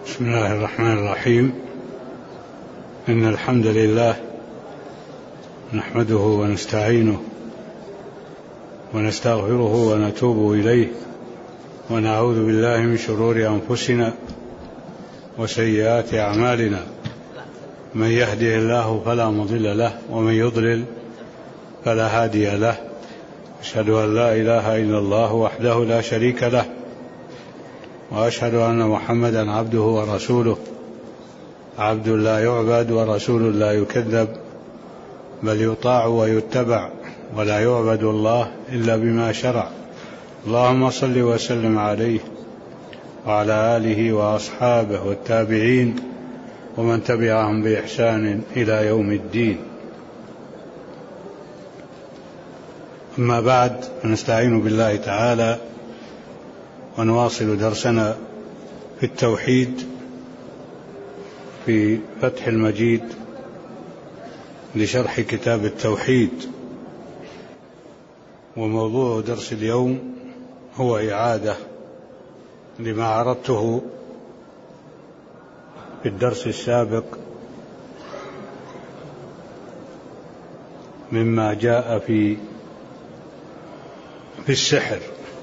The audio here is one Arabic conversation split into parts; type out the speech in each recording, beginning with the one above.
بسم الله الرحمن الرحيم. إن الحمد لله نحمده ونستعينه ونستغفره ونتوب إليه ونعوذ بالله من شرور أنفسنا وسيئات أعمالنا. من يهده الله فلا مضل له ومن يضلل فلا هادي له. أشهد أن لا إله إلا الله وحده لا شريك له، وأشهد أن محمدا عبده ورسوله، عبد لا يعبد ورسول لا يكذب، بل يطاع ويتبع، ولا يعبد الله إلا بما شرع. اللهم صل وسلم عليه وعلى آله وأصحابه والتابعين ومن تبعهم بإحسان إلى يوم الدين. أما بعد، فنستعين بالله تعالى ونواصل درسنا في التوحيد في فتح المجيد لشرح كتاب التوحيد. وموضوع درس اليوم هو إعادة لما عرضته في الدرس السابق مما جاء في السحر.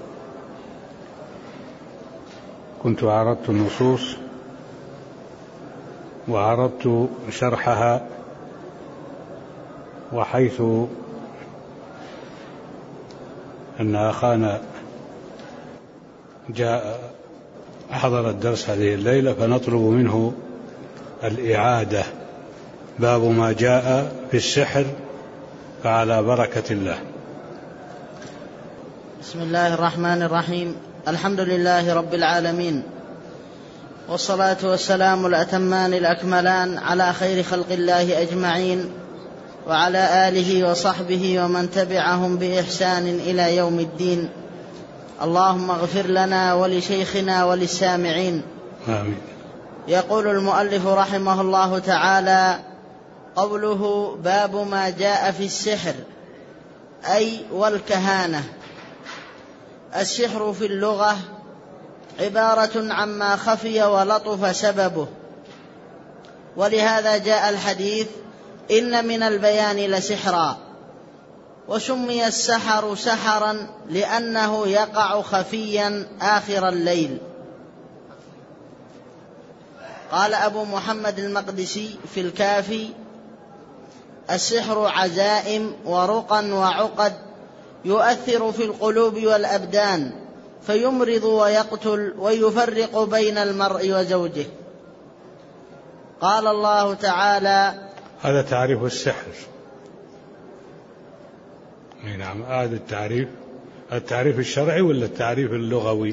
كنت عرضت النصوص وعرضت شرحها، وحيث أن أخانا جاء حضر الدرس هذه الليلة فنطلب منه الإعادة. باب ما جاء في السحر، فعلى بركة الله. بسم الله الرحمن الرحيم. الحمد لله رب العالمين، والصلاة والسلام الأتمان الأكملان على خير خلق الله أجمعين، وعلى آله وصحبه ومن تبعهم بإحسان إلى يوم الدين. اللهم اغفر لنا ولشيخنا وللسامعين. آمين. يقول المؤلف رحمه الله تعالى: قوله باب ما جاء في السحر، أي والكهانة. السحر في اللغة عبارة عما خفي ولطف سببه، ولهذا جاء الحديث: إن من البيان لسحرا. وسمي السحر سحرا لأنه يقع خفيا آخر الليل. قال أبو محمد المقدسي في الكافي: السحر عزائم ورقا وعقد يؤثر في القلوب والأبدان، فيمرض ويقتل ويفرق بين المرء وزوجه. قال الله تعالى: هذا تعريف السحر. نعم، هذا التعريف الشرعي ولا التعريف اللغوي؟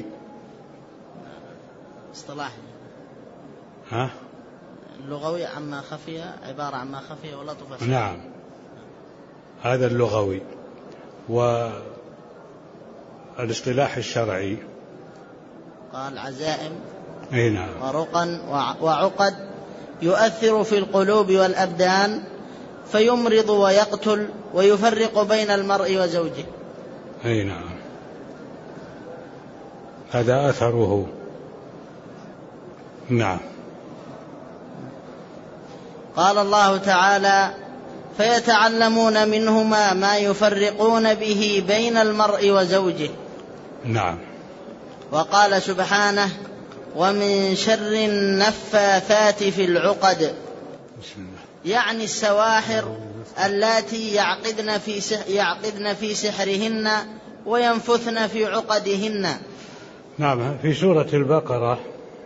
اصطلاحي. ها؟ اللغوي عما خفي، عبارة عما خفي ولطف. نعم، هذا اللغوي. والاصطلاح الشرعي قال: عزائم نعم. ورقا وعقد يؤثر في القلوب والأبدان، فيمرض ويقتل ويفرق بين المرء وزوجه. نعم، هذا أثره. نعم. قال الله تعالى: فيتعلمون منهما ما يفرقون به بين المرء وزوجه. نعم. وقال سبحانه: ومن شر النفاثات في العقد. بسم الله. يعني السواحر اللاتي يعقدن في سحرهن وينفثن في عقدهن. نعم. في سورة البقرة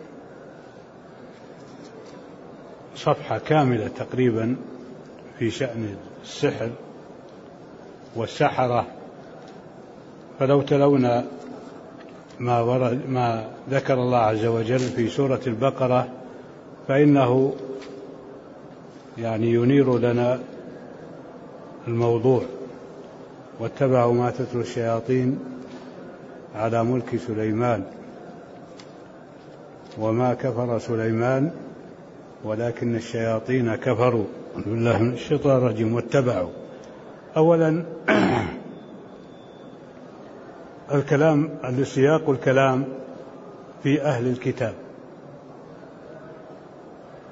صفحة كاملة تقريبا في شأن السحر والسحرة، فلو تلونا ما ذكر الله عز وجل في سورة البقرة فإنه ينير لنا الموضوع. واتبعوا ما تتلو الشياطين على ملك سليمان وما كفر سليمان ولكن الشياطين كفروا. بالله من الشيطان الرجيم. واتبعوا. أولا السياق الكلام في أهل الكتاب،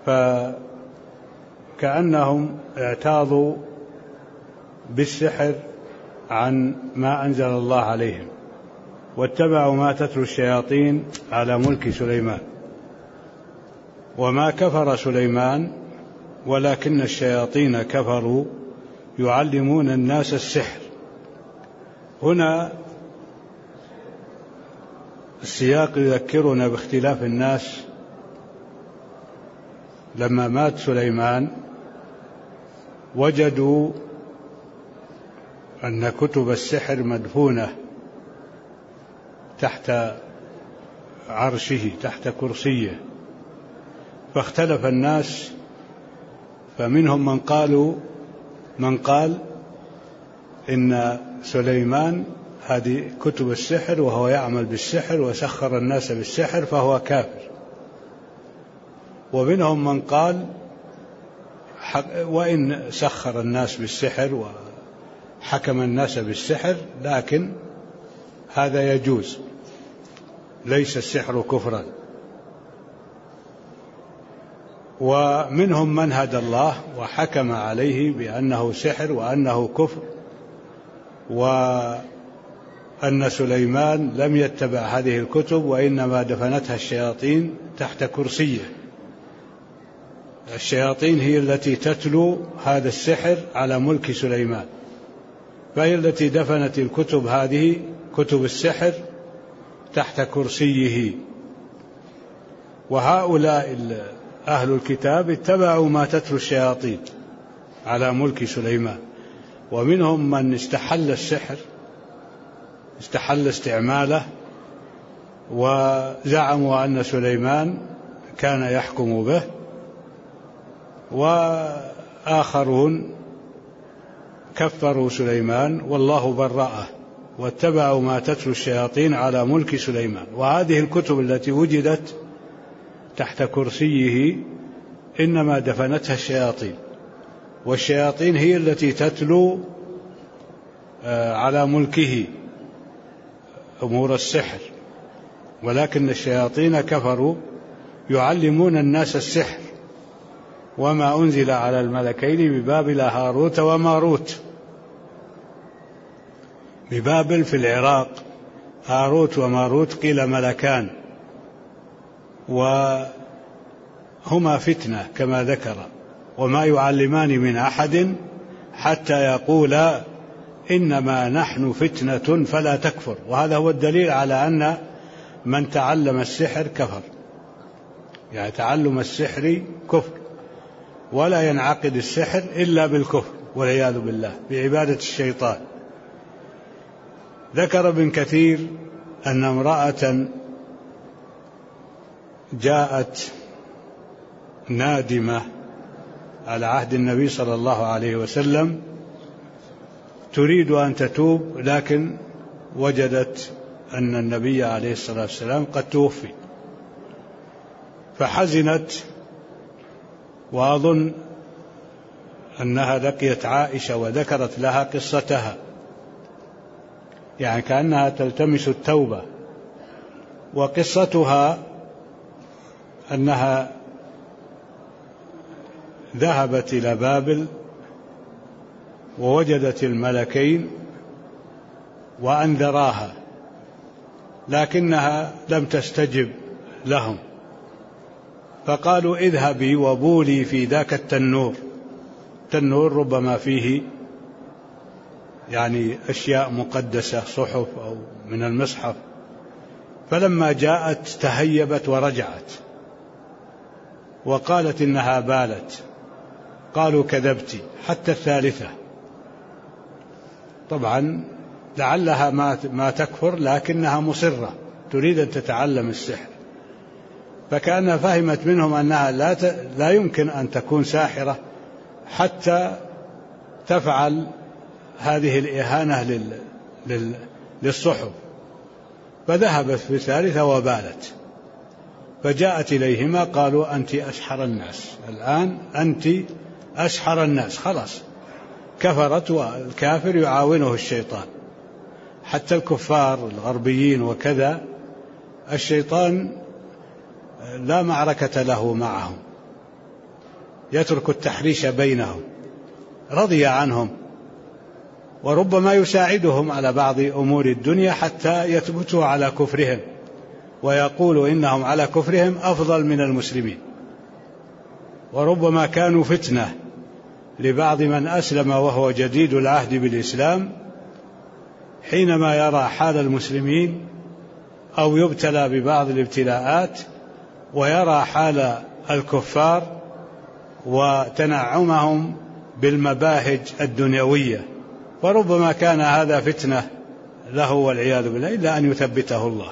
فكأنهم اعتاضوا بالسحر عن ما أنزل الله عليهم، واتبعوا ما تتلو الشياطين على ملك سليمان. وما كفر سليمان ولكن الشياطين كفروا يعلمون الناس السحر. هنا السياق يذكرنا باختلاف الناس. لما مات سليمان وجدوا أن كتب السحر مدفونة تحت عرشه، تحت كرسيه، فاختلف الناس، فمنهم من قال إن سليمان هذه كتب السحر وهو يعمل بالسحر وسخر الناس بالسحر فهو كافر. ومنهم من قال وإن سخر الناس بالسحر وحكم الناس بالسحر لكن هذا يجوز، ليس السحر كفرا. ومنهم من هدى الله وحكم عليه بأنه سحر وأنه كفر، وأن سليمان لم يتبع هذه الكتب وإنما دفنتها الشياطين تحت كرسيه. الشياطين هي التي تتلو هذا السحر على ملك سليمان، فهي التي دفنت الكتب هذه كتب السحر تحت كرسيه. وهؤلاء أهل الكتاب اتبعوا ما تتلو الشياطين على ملك سليمان. ومنهم من استحل السحر، استحل استعماله، وزعموا أن سليمان كان يحكم به. وآخرون كفروا سليمان والله برأه، واتبعوا ما تتلو الشياطين على ملك سليمان. وهذه الكتب التي وجدت تحت كرسيه إنما دفنتها الشياطين، والشياطين هي التي تتلو على ملكه أمور السحر. ولكن الشياطين كفروا يعلمون الناس السحر. وما أنزل على الملكين ببابل هاروت وماروت. ببابل في العراق، هاروت وماروت قيل ملكان، وهما فتنة كما ذكر. وما يعلمان من أحد حتى يقولا إنما نحن فتنة فلا تكفر. وهذا هو الدليل على أن من تعلم السحر كفر، يعني تعلم السحر كفر، ولا ينعقد السحر إلا بالكفر والعياذ بالله، بعبادة الشيطان. ذكر ابن كثير أن امرأة جاءت نادمة على عهد النبي صلى الله عليه وسلم تريد أن تتوب، لكن وجدت أن النبي عليه الصلاة والسلام قد توفي، فحزنت. وأظن أنها لقيت عائشة وذكرت لها قصتها، يعني كأنها تلتمس التوبة. وقصتها أنها ذهبت إلى بابل ووجدت الملكين وأنذراها، لكنها لم تستجب لهم، فقالوا اذهبي وبولي في ذاك التنور. التنور ربما فيه يعني أشياء مقدسة، صحف أو من المصحف. فلما جاءت تهيبت ورجعت وقالت إنها بالت. قالوا كذبت، حتى الثالثة. طبعا لعلها ما تكفر، لكنها مصرة تريد أن تتعلم السحر. فكأنها فهمت منهم أنها لا يمكن أن تكون ساحرة حتى تفعل هذه الإهانة للصحف. فذهبت في الثالثة وبالت، فجاءت إليهما قالوا أنت أسحر الناس، الآن أنت أسحر الناس، خلاص كفرت. والكافر يعاونه الشيطان، حتى الكفار الغربيين وكذا الشيطان لا معركة له معهم، يترك التحريش بينهم، رضي عنهم، وربما يساعدهم على بعض أمور الدنيا حتى يثبتوا على كفرهم ويقولوا إنهم على كفرهم أفضل من المسلمين. وربما كانوا فتنة لبعض من أسلم وهو جديد العهد بالإسلام، حينما يرى حال المسلمين أو يبتلى ببعض الابتلاءات ويرى حال الكفار وتنعمهم بالمباهج الدنيوية، وربما كان هذا فتنة له والعياذ بالله، إلا أن يثبته الله.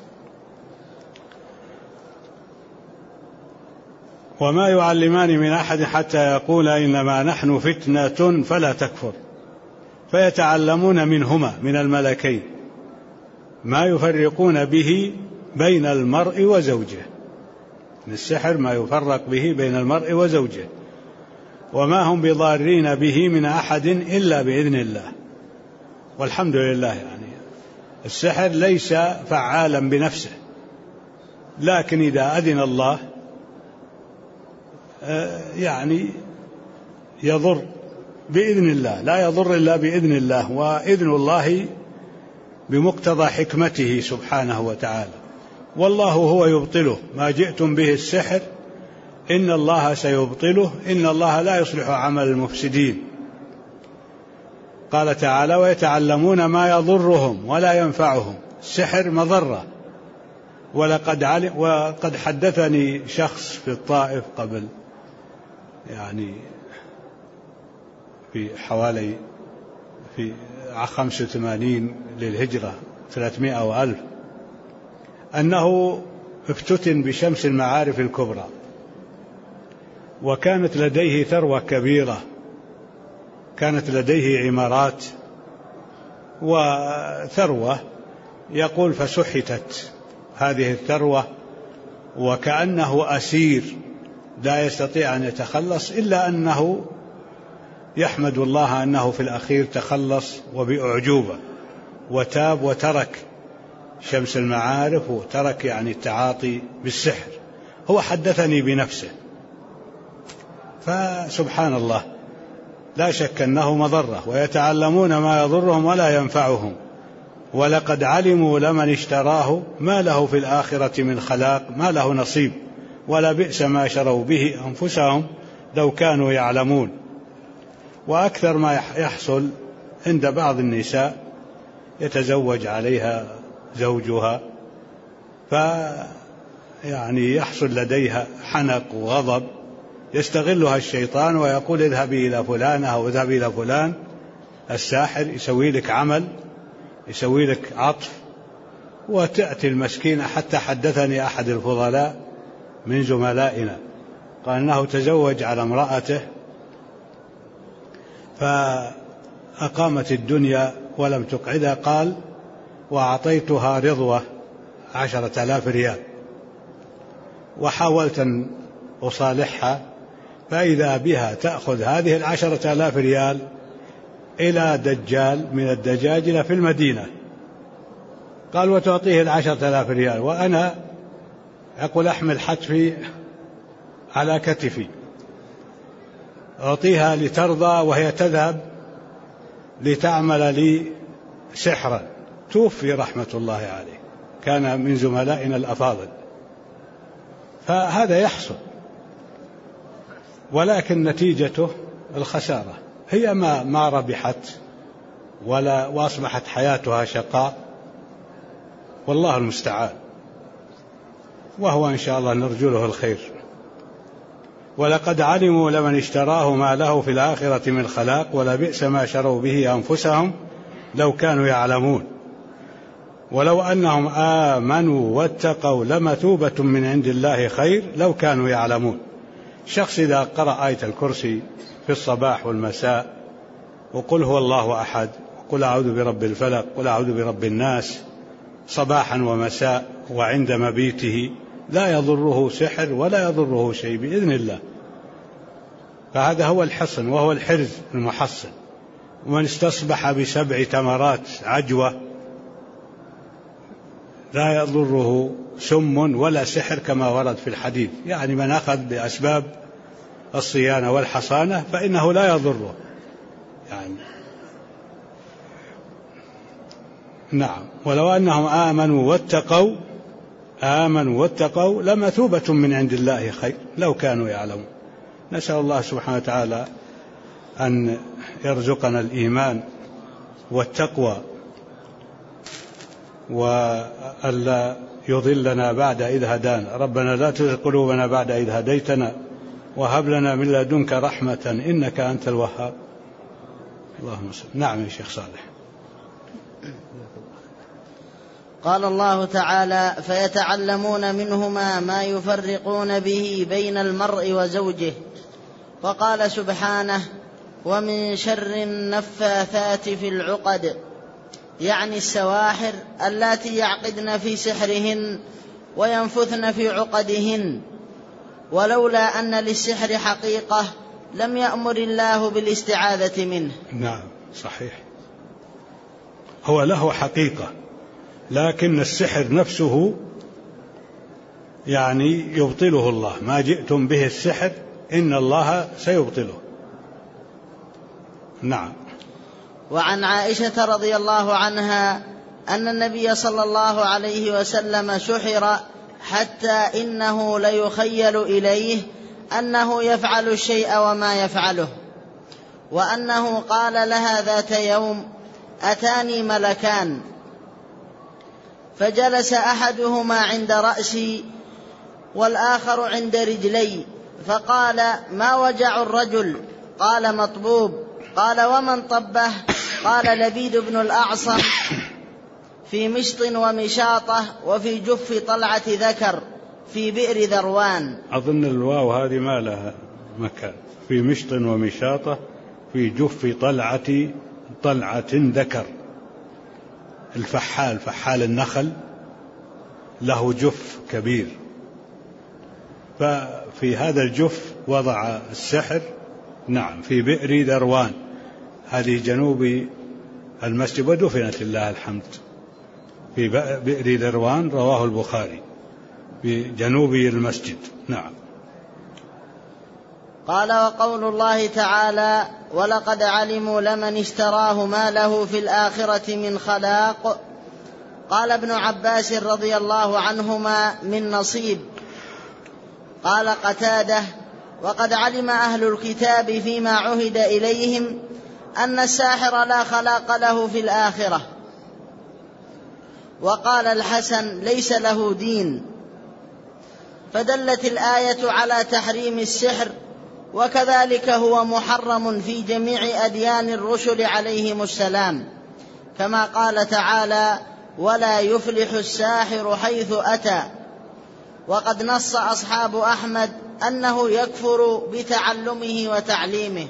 وما يعلمان من أحد حتى يقولا إنما نحن فتنة فلا تكفر، فيتعلمون منهما من الملكين ما يفرقون به بين المرء وزوجه، من السحر ما يفرق به بين المرء وزوجه، وما هم بضارين به من أحد إلا بإذن الله. والحمد لله، يعني السحر ليس فعالا بنفسه، لكن إذا أذن الله يعني يضر بإذن الله، لا يضر إلا بإذن الله، وإذن الله بمقتضى حكمته سبحانه وتعالى. والله هو يبطله، ما جئتم به السحر إن الله سيبطله، إن الله لا يصلح عمل المفسدين. قال تعالى ويتعلمون ما يضرهم ولا ينفعهم، السحر مضرة. وقد حدثني شخص في الطائف قبل يعني في حوالي في 85 للهجرة 300 وألف، أنه افتتن بشمس المعارف الكبرى، وكانت لديه ثروة كبيرة، كانت لديه عمارات وثروة، يقول فسحتت هذه الثروة وكأنه أسير لا يستطيع أن يتخلص، إلا أنه يحمد الله أنه في الأخير تخلص وبأعجوبة وتاب وترك شمس المعارف وترك يعني التعاطي بالسحر. هو حدثني بنفسه، فسبحان الله لا شك أنه مضرة. ويتعلمون ما يضرهم ولا ينفعهم ولقد علموا لمن اشتراه ما له في الآخرة من خلاق، ما له نصيب ولا بئس ما شروا به أنفسهم لو كانوا يعلمون. وأكثر ما يحصل عند بعض النساء يتزوج عليها زوجها، فيعني يحصل لديها حنق وغضب، يستغلها الشيطان ويقول اذهبي إلى فلان أو اذهبي إلى فلان الساحر يسوي لك عمل، يسوي لك عطف، وتأتي المسكينة. حتى حدثني أحد الفضلاء من زملائنا قال أنه تزوج على امرأته فأقامت الدنيا ولم تقعدها، قال وأعطيتها رضوة 10,000 ريال، وحاولت أن أصالحها، فإذا بها تأخذ هذه 10,000 ريال إلى دجال من الدجاجلة في المدينة، قال وتعطيه 10,000 ريال، وأنا أقول أحمل حتفي على كتفي أعطيها لترضى، وهي تذهب لتعمل لي سحرا. توفي رحمة الله عليه، كان من زملائنا الأفاضل. فهذا يحصل، ولكن نتيجته الخسارة، هي ما ربحت وأصبحت حياتها شقاء، والله المستعان، وهو إن شاء الله نرجو له الخير. ولقد علموا لمن اشتراه ما له في الآخرة من خلاق ولبئس ما شروا به أنفسهم لو كانوا يعلمون ولو أنهم آمنوا واتقوا لمثوبة من عند الله خير لو كانوا يعلمون. شخص إذا قرأ آية الكرسي في الصباح والمساء وقل هو الله أحد وقل أعوذ برب الفلق قل أعوذ برب الناس صباحا ومساء وعند مبيته لا يضره سحر ولا يضره شيء بإذن الله. فهذا هو الحصن وهو الحرز المحصن. ومن استصبح ب7 تمرات عجوة لا يضره سم ولا سحر كما ورد في الحديث، يعني من أخذ بأسباب الصيانة والحصانة فإنه لا يضره يعني. نعم. ولو أنهم آمنوا واتقوا لمثوبة من عند الله خير لو كانوا يعلمون. نسأل الله سبحانه وتعالى أن يرزقنا الإيمان والتقوى وألا يضلنا بعد إذ هدانا. ربنا لا تزغ قلوبنا بعد إذ هديتنا وهب لنا من لدنك رحمة إنك أنت الوهاب. اللهم صل. نعم يا شيخ صالح. قال الله تعالى: فيتعلمون منهما ما يفرقون به بين المرء وزوجه. وقال سبحانه: ومن شر النفاثات في العقد، يعني السواحر اللاتي يعقدن في سحرهن وينفثن في عقدهن. ولولا أن للسحر حقيقة لم يأمر الله بالاستعاذة منه. نعم صحيح، هو له حقيقة، لكن السحر نفسه يعني يبطله الله. ما جئتم به السحر إن الله سيبطله. نعم. وعن عائشة رضي الله عنها أن النبي صلى الله عليه وسلم سحر حتى إنه ليخيل إليه أنه يفعل الشيء وما يفعله، وأنه قال لها ذات يوم: أتاني ملكان فجلس أحدهما عند رأسي والآخر عند رجلي، فقال: ما وجع الرجل؟ قال: مطبوب. قال: ومن طبه؟ قال: لبيد بن الأعصم في مشط ومشاطة وفي جف طلعة ذكر في بئر ذروان. أظن الواو هذه ما لها مكان. في مشط ومشاطة في جف طلعة ذكر. الفحال، فحال النخل له جف كبير، ففي هذا الجف وضع السحر. نعم. في بئر ذروان، هذه جنوب المسجد ودفنت لله الحمد في بئر ذروان، رواه البخاري، بجنوب المسجد. نعم. قال: وقول الله تعالى: ولقد علموا لمن اشتراه ما له في الآخرة من خلاق. قال ابن عباس رضي الله عنهما: من نصيب. قال قتادة: وقد علم أهل الكتاب فيما عهد إليهم أن الساحر لا خلاق له في الآخرة. وقال الحسن: ليس له دين. فدلت الآية على تحريم السحر، وكذلك هو محرم في جميع أديان الرسل عليهم السلام، كما قال تعالى: ولا يفلح الساحر حيث أتى. وقد نص أصحاب أحمد أنه يكفر بتعلمه وتعليمه.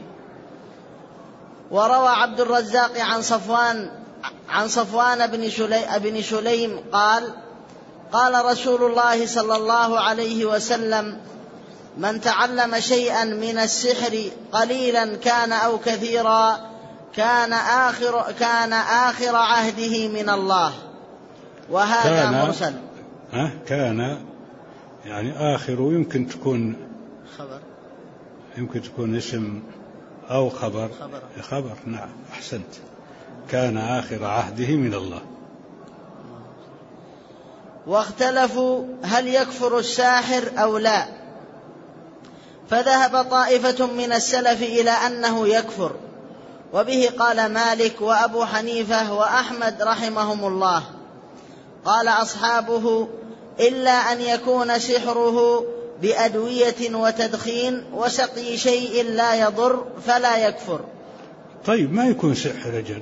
وروى عبد الرزاق عن صفوان بن سليم قال: قال رسول الله صلى الله عليه وسلم: من تعلم شيئا من السحر قليلا كان أو كثيرا كان آخر عهده من الله. وهذا مرسل. كان يعني آخر، يمكن تكون خبر، يمكن تكون اسم أو خبر. نعم أحسنت. كان آخر عهده من الله. واختلفوا هل يكفر الساحر أو لا، فذهب طائفة من السلف إلى أنه يكفر، وبه قال مالك وأبو حنيفة وأحمد رحمهم الله. قال أصحابه: إلا أن يكون سحره بأدوية وتدخين وسقي شيء لا يضر فلا يكفر. طيب ما يكون سحر رجل،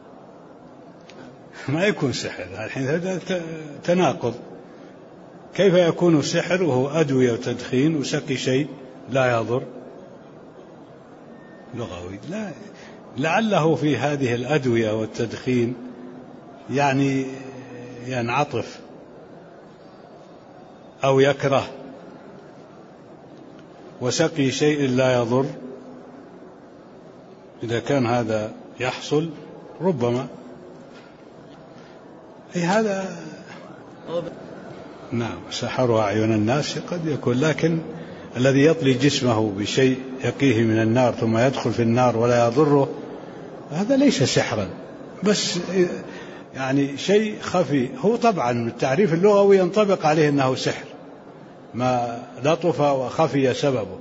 ما يكون سحر الحين، هذا تناقض. كيف يكون سحر وهو أدوية وتدخين وسقي شيء لا يضر؟ لغوي. لا، لعله في هذه الأدوية والتدخين يعني ينعطف أو يكره، وسقي شيء لا يضر. إذا كان هذا يحصل ربما هذا. نعم. سحروا أعين الناس قد يكون، لكن الذي يطلي جسمه بشيء يقيه من النار ثم يدخل في النار ولا يضره، هذا ليس سحرا، بس يعني شيء خفي. هو طبعا التعريف اللغوي ينطبق عليه أنه سحر، ما لطف وخفي سببه،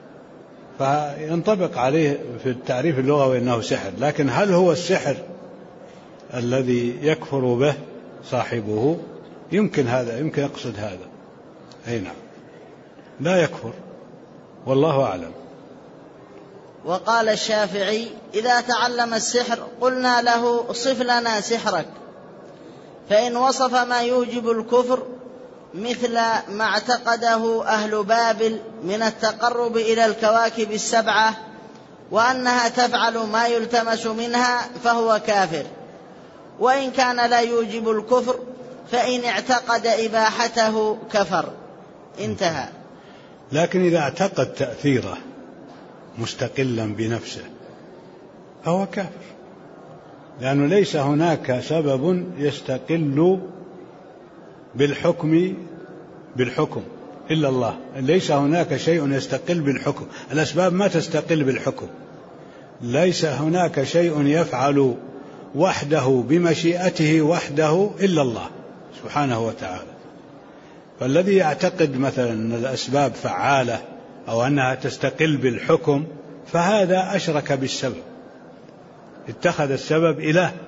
فينطبق عليه في التعريف اللغوي أنه سحر. لكن هل هو السحر الذي يكفر به صاحبه؟ يمكن هذا، يمكن يقصد هذا. أي نعم، لا يكفر، والله أعلم. وقال الشافعي: إذا تعلم السحر قلنا له صف لنا سحرك، فإن وصف ما يوجب الكفر مثل ما اعتقده أهل بابل من التقرب إلى الكواكب السبعة وأنها تفعل ما يلتمس منها فهو كافر، وإن كان لا يوجب الكفر فإن اعتقد إباحته كفر. انتهى. لكن إذا اعتقد تأثيره مستقلا بنفسه فهو كافر، لأنه ليس هناك سبب يستقل بالحكم إلا الله. ليس هناك شيء يستقل بالحكم، الأسباب ما تستقل بالحكم. ليس هناك شيء يفعل وحده بمشيئته وحده إلا الله سبحانه وتعالى. فالذي يعتقد مثلا أن الأسباب فعالة أو أنها تستقل بالحكم فهذا أشرك بالسبب، اتخذ السبب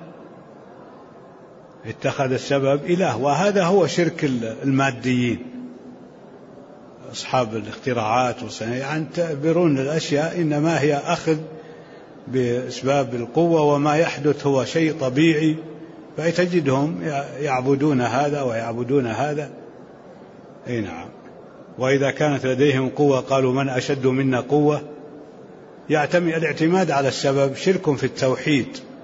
إله، وهذا هو شرك الماديين أصحاب الاختراعات يعني تعبرون الأشياء إنما هي أخذ بأسباب القوة، وما يحدث هو شيء طبيعي، فتجدهم يعبدون هذا ويعبدون هذا. أي نعم. وإذا كانت لديهم قوة قالوا من أشد منا قوة. الاعتماد على السبب شرك في التوحيد،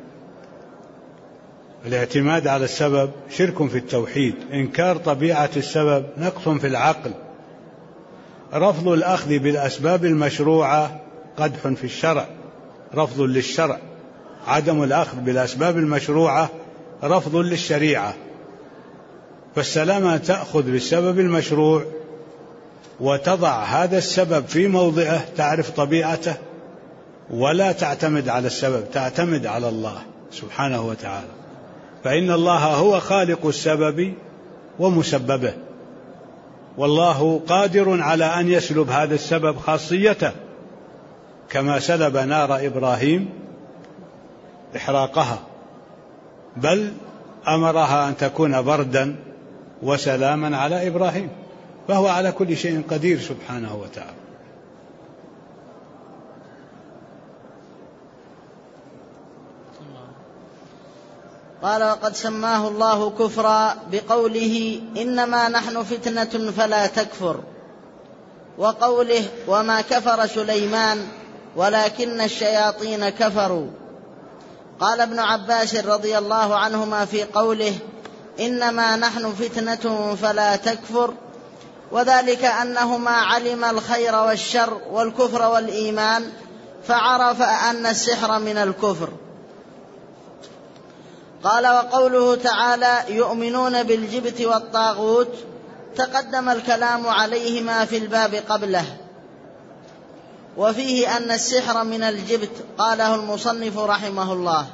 الاعتماد على السبب شرك في التوحيد، إنكار طبيعة السبب نقص في العقل، رفض الأخذ بالأسباب المشروعة قدح في الشرع، رفض للشرع، عدم الأخذ بالأسباب المشروعة رفض للشريعة. فالسلامة تأخذ بالسبب المشروع وتضع هذا السبب في موضعه، تعرف طبيعته ولا تعتمد على السبب، تعتمد على الله سبحانه وتعالى، فإن الله هو خالق السبب ومسببه، والله قادر على أن يسلب هذا السبب خاصيته، كما سلب نار إبراهيم إحراقها، بل أمرها أن تكون بردا وسلاما على إبراهيم، فهو على كل شيء قدير سبحانه وتعالى. قال: وقد سماه الله كفرا بقوله: إنما نحن فتنة فلا تكفر، وقوله: وما كفر سليمان ولكن الشياطين كفروا. قال ابن عباس رضي الله عنهما في قوله: إنما نحن فتنة فلا تكفر، وذلك أنهما علم الخير والشر والكفر والإيمان، فعرف أن السحر من الكفر. قال: وقوله تعالى: يؤمنون بالجبت والطاغوت، تقدم الكلام عليهما في الباب قبله، وفيه أن السحر من الجبت، قاله المصنف رحمه الله.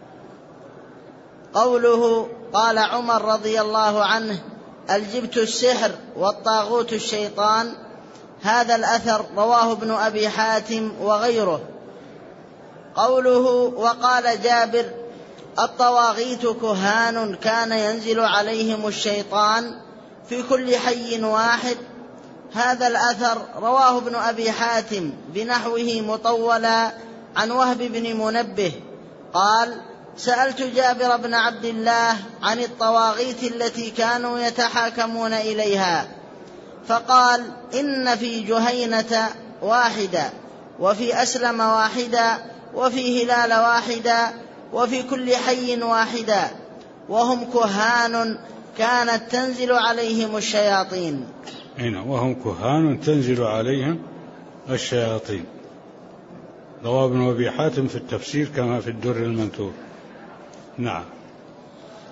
قوله: قال عمر رضي الله عنه: الجبت السحر والطاغوت الشيطان، هذا الأثر رواه ابن أبي حاتم وغيره. قوله: وقال جابر: الطواغيت كهان كان ينزل عليهم الشيطان في كل حي واحد، هذا الأثر رواه ابن أبي حاتم بنحوه مطولا عن وهب بن منبه قال: سألت جابر بن عبد الله عن الطواغيت التي كانوا يتحاكمون إليها، فقال: إن في جهينة واحدة، وفي أسلم واحدة، وفي هلال واحدة، وفي كل حي واحدة، وهم كهان كانت تنزل عليهم الشياطين. وهم كهان تنزل عليهم الشياطين، رواه ابن أبي حاتم في التفسير كما في الدر المنثور. نعم.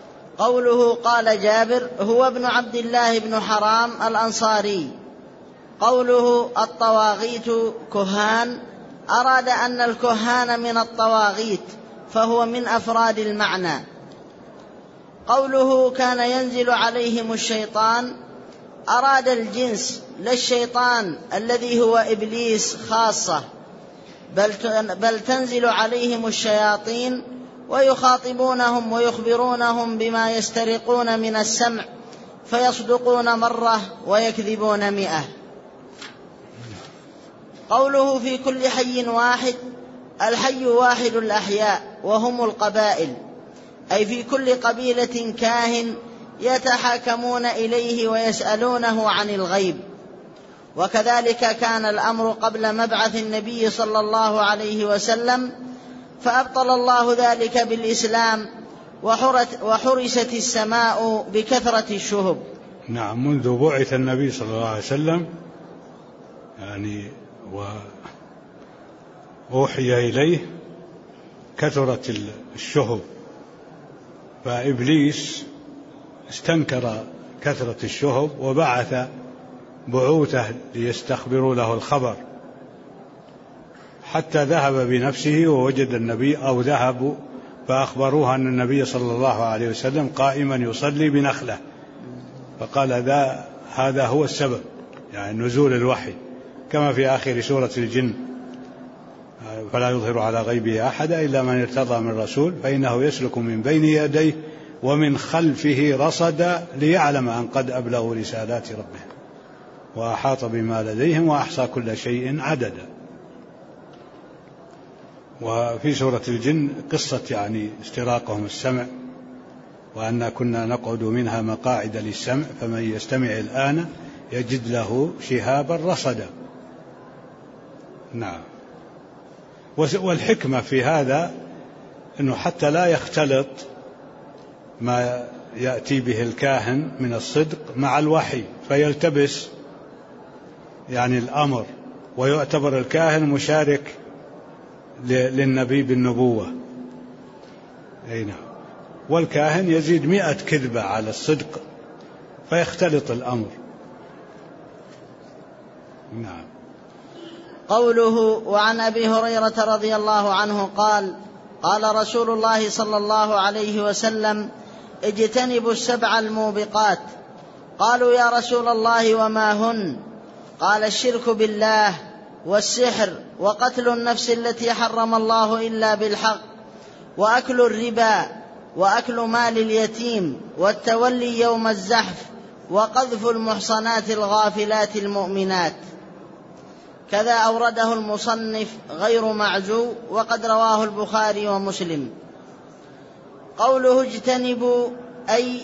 قوله: قال جابر، هو ابن عبد الله بن حرام الأنصاري. قوله الطواغيت كهان أراد أن الكهان من الطواغيت، فهو من أفراد المعنى. قوله كان ينزل عليهم الشيطان أراد الجنس لا الشيطان الذي هو إبليس خاصة، بل تنزل عليهم الشياطين ويخاطبونهم ويخبرونهم بما يسترقون من السمع، فيصدقون مرة ويكذبون 100. قوله في كل حي واحد، الحي واحد الأحياء وهم القبائل، أي في كل قبيلة كاهن يتحاكمون إليه ويسألونه عن الغيب. وكذلك كان الأمر قبل مبعث النبي صلى الله عليه وسلم، فأبطل الله ذلك بالإسلام، وحرست السماء بكثرة الشهب. نعم، منذ بعث النبي صلى الله عليه وسلم يعني وأوحي إليه كثرت الشهب، فإبليس استنكر كثرة الشهب وبعث بعوثه ليستخبروا له الخبر، حتى ذهب بنفسه ووجد النبي، أو ذهبوا فأخبروه أن النبي صلى الله عليه وسلم قائما يصلي بنخلة، فقال هذا هو السبب، يعني نزول الوحي، كما في آخر سورة الجن: فلا يظهر على غيبه أحدا إلا من ارتضى من رسول فإنه يسلك من بين يديه ومن خلفه رصدا ليعلم أن قد أبلغوا رسالات ربهم وأحاط بما لديهم وأحصى كل شيء عددا. وفي سورة الجن قصة يعني استراقهم السمع، وأن كنا نقعد منها مقاعد للسمع فمن يستمع الآن يجد له شهابا رصدا. نعم. والحكمة في هذا أنه حتى لا يختلط ما يأتي به الكاهن من الصدق مع الوحي فيلتبس يعني الأمر، ويعتبر الكاهن مشارك للنبي بالنبوة. نعم. والكاهن يزيد 100 كذبة على الصدق فيختلط الأمر. نعم. قوله وعن أبي هريرة رضي الله عنه قال: قال رسول الله صلى الله عليه وسلم: اجتنبوا 7 الموبقات. قالوا: يا رسول الله وما هن؟ قال: الشرك بالله، والسحر، وقتل النفس التي حرم الله إلا بالحق، وأكل الربا، وأكل مال اليتيم، والتولي يوم الزحف، وقذف المحصنات الغافلات المؤمنات. كذا أورده المصنف غير معزو، وقد رواه البخاري ومسلم. قوله اجتنبوا أي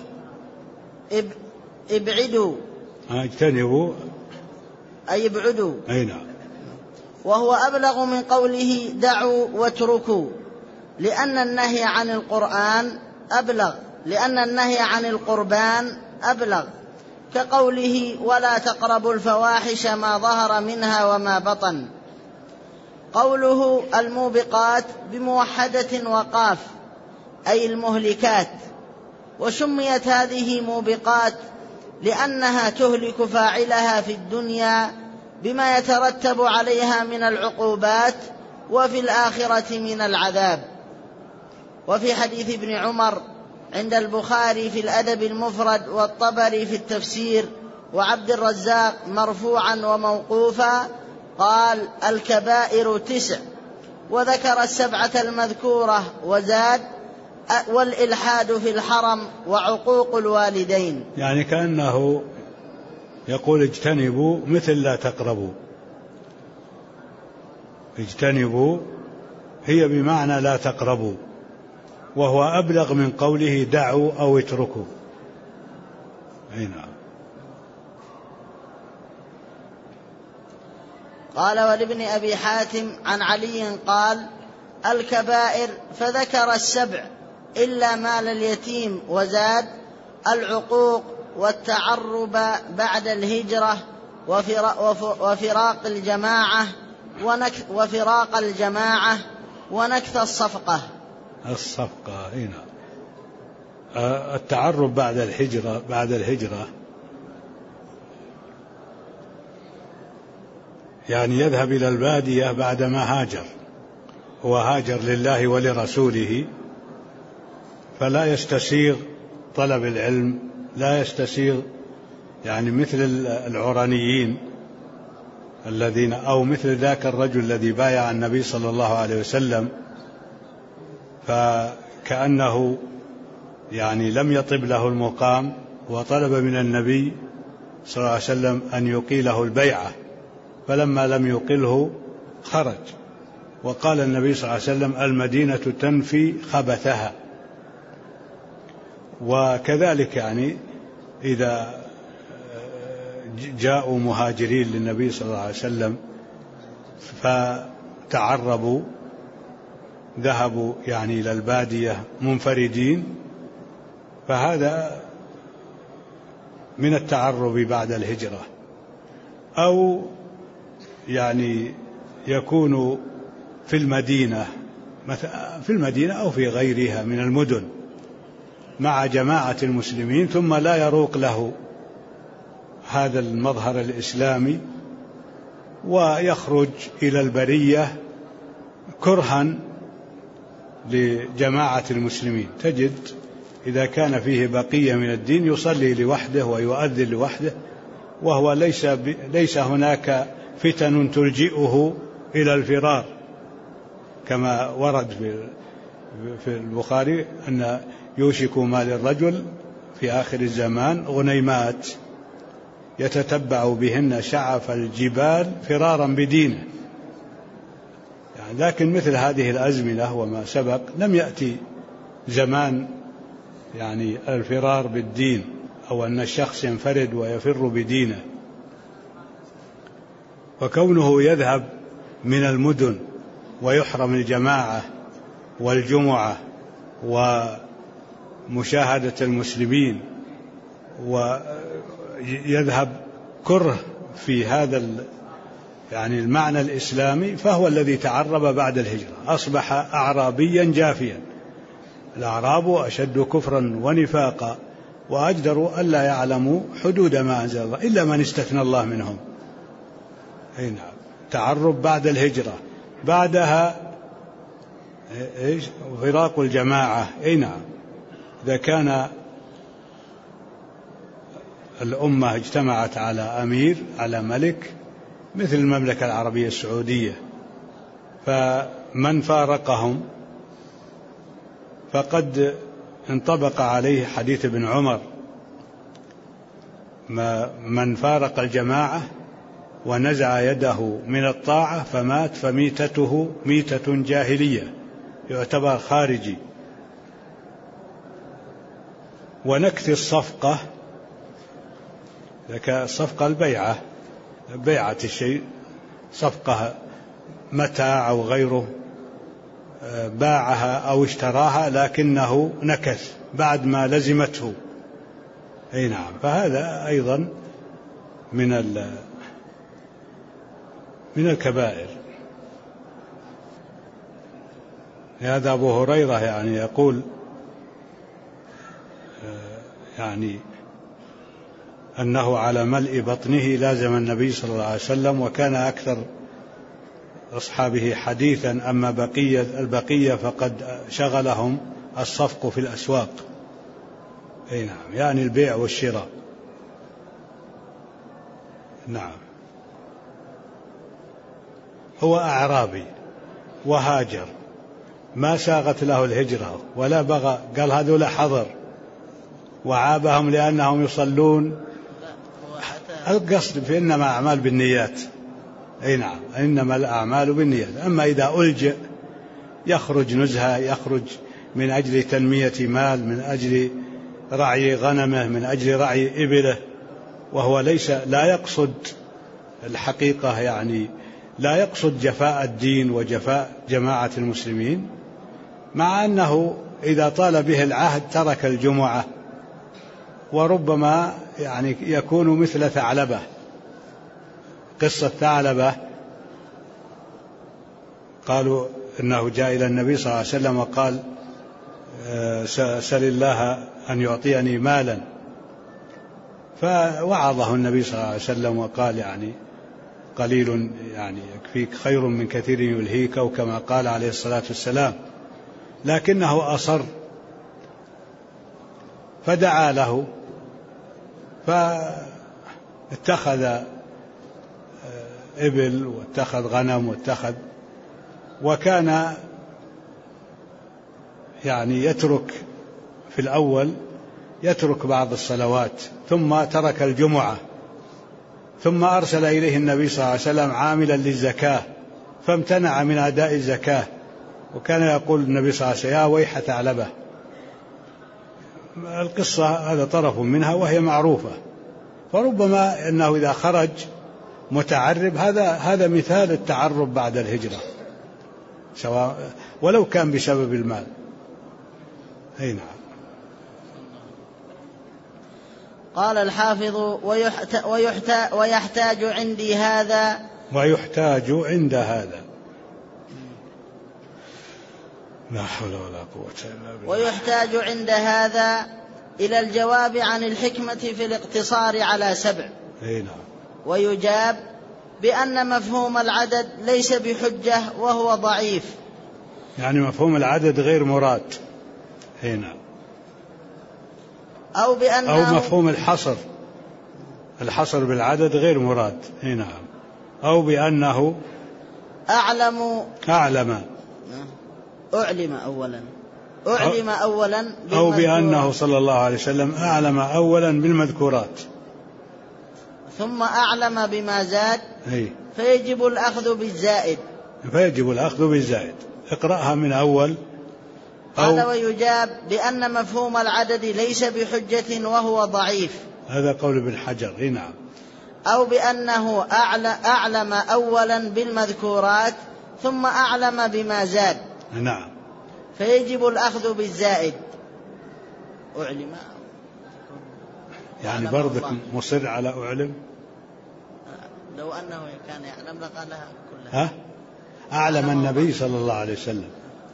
ابعدوا، اجتنبوا أي ابعدوا. أي نعم. وهو أبلغ من قوله دعوا واتركوا، لأن النهي عن القرآن أبلغ، لأن النهي عن القربان أبلغ، كقوله ولا تقربوا الفواحش ما ظهر منها وما بطن. قوله الموبقات بموحدة وقاف أي المهلكات. وسميت هذه موبقات لأنها تهلك فاعلها في الدنيا بما يترتب عليها من العقوبات، وفي الآخرة من العذاب. وفي حديث ابن عمر عند البخاري في الأدب المفرد، والطبري في التفسير، وعبد الرزاق مرفوعا وموقوفا، قال: الكبائر 9، وذكر 7 المذكورة وزاد: والإلحاد في الحرم، وعقوق الوالدين. يعني كأنه يقول اجتنبوا مثل لا تقربوا. اجتنبوا هي بمعنى لا تقربوا، وهو أبلغ من قوله دعوا أو اتركوا. نعم. قال: ولابن أبي حاتم عن علي قال: الكبائر، فذكر 7 إلا مال اليتيم، وزاد: العقوق، والتعرب بعد الهجرة، وفراق الجماعة، ونكث الصفقة. هنا التعرب بعد الهجرة يعني يذهب إلى البادية بعدما هاجر، هو هاجر لله ولرسوله، فلا يستسيغ طلب العلم، لا يستسيغ يعني مثل العرانيين الذين، أو مثل ذاك الرجل الذي بايع النبي صلى الله عليه وسلم، فكأنه يعني لم يطب له المقام، وطلب من النبي صلى الله عليه وسلم أن يقيله البيعة، فلما لم يقله خرج، وقال النبي صلى الله عليه وسلم: المدينة تنفي خبثها. وكذلك يعني إذا جاءوا مهاجرين للنبي صلى الله عليه وسلم فتعربوا، ذهبوا يعني إلى البادية منفردين، فهذا من التعرب بعد الهجرة. أو يعني يكون في المدينة أو في غيرها من المدن مع جماعة المسلمين، ثم لا يروق له هذا المظهر الإسلامي ويخرج إلى البرية كرها لجماعة المسلمين. تجد إذا كان فيه بقية من الدين يصلي لوحده ويؤذن لوحده، وهو ليس هناك فتن تلجئه إلى الفرار، كما ورد في البخاري أن يوشك ما للرجل في آخر الزمان غنيمات يتتبع بهن شعف الجبال فرارا بدينه. يعني لكن مثل هذه الأزمنة وما سبق لم يأتي زمان يعني الفرار بالدين، أو أن الشخص ينفرد ويفر بدينه. وكونه يذهب من المدن ويحرم الجماعة والجمعة ومشاهدة المسلمين، ويذهب كره في هذا يعني المعنى الإسلامي، فهو الذي تعرب بعد الهجرة، أصبح أعرابيا جافيا. الأعراب أشد كفرا ونفاقا وأجدر ألا يعلموا حدود ما أنزل الله إلا من استثنى الله منهم. أي نعم، تعرب بعد الهجرة، بعدها فراق الجماعة. أي نعم، إذا كان الأمة اجتمعت على أمير، على ملك، مثل المملكة العربية السعودية، فمن فارقهم فقد انطبق عليه حديث ابن عمر: من فارق الجماعة ونزع يده من الطاعة فمات فميتته ميتة جاهلية، يعتبر خارجي. ونكث الصفقة، الصفقة بيعة الشيء، صفقة متاع أو غيره، باعها أو اشتراها لكنه نكث بعد ما لزمته. أي نعم، فهذا أيضا من الكبائر. هذا أبو هريرة يعني يقول يعني أنه على ملء بطنه لازم النبي صلى الله عليه وسلم، وكان أكثر أصحابه حديثا، أما البقية فقد شغلهم الصفق في الأسواق. أي نعم، يعني البيع والشراء. نعم، هو أعرابي وهاجر، ما ساغت له الهجرة ولا بغى، قال هذول حضر، وعابهم لأنهم يصلون. القصد في إنما أعمال بالنيات. أي نعم، إنما الأعمال بالنيات. أما إذا ألجئ يخرج نزهة، يخرج من أجل تنمية مال، من أجل رعي غنمه، من أجل رعي إبله، وهو لا يقصد الحقيقة، يعني لا يقصد جفاء الدين وجفاء جماعة المسلمين، مع أنه إذا طال به العهد ترك الجمعة، وربما يعني يكون مثل ثعلبة. قصة ثعلبة قالوا إنه جاء إلى النبي صلى الله عليه وسلم وقال: سل الله أن يعطيني مالا، فوعظه النبي صلى الله عليه وسلم وقال يعني قليل يعني يكفيك خير من كثير يلهيك، أو كما قال عليه الصلاة والسلام، لكنه أصر فدعا له فاتخذ إبل واتخذ غنم وكان يعني يترك في الأول بعض الصلوات، ثم ترك الجمعة، ثم أرسل إليه النبي صلى الله عليه وسلم عاملا للزكاة فامتنع من أداء الزكاة، وكان يقول النبي صلى الله عليه وسلم يا ويح ثعلبة. القصة هذا طرف منها وهي معروفة. فربما أنه إذا خرج متعرب هذا مثال التعرب بعد الهجرة، سواء ولو كان بسبب المال. أي نعم. قال الحافظ ويحتاج عندي هذا لا حول ولا قوة إلا بالله. ويحتاج عند هذا إلى الجواب عن الحكمة في الاقتصار على 7. أي نعم. ويجاب بأن مفهوم العدد ليس بحجة وهو ضعيف، يعني مفهوم العدد غير مراد. أي نعم. أو مفهوم الحصر بالعدد غير مراد. أي نعم. أو بأنه أعلم أولا أو بأنه صلى الله عليه وسلم أعلم أولا بالمذكورات ثم أعلم بما زاد فيجب الأخذ بالزائد. اقرأها من أول. قال ويجاب بأن مفهوم العدد ليس بحجة وهو ضعيف، هذا قول ابن حجر. نعم. أو بأنه أعلم أولا بالمذكورات ثم أعلم بما زاد. نعم. فيجب الأخذ بالزائد. أعلم يعني برضك مصر على أعلم. لو أنه كان يعلم لقالها كلها. أعلم النبي صلى الله عليه وسلم،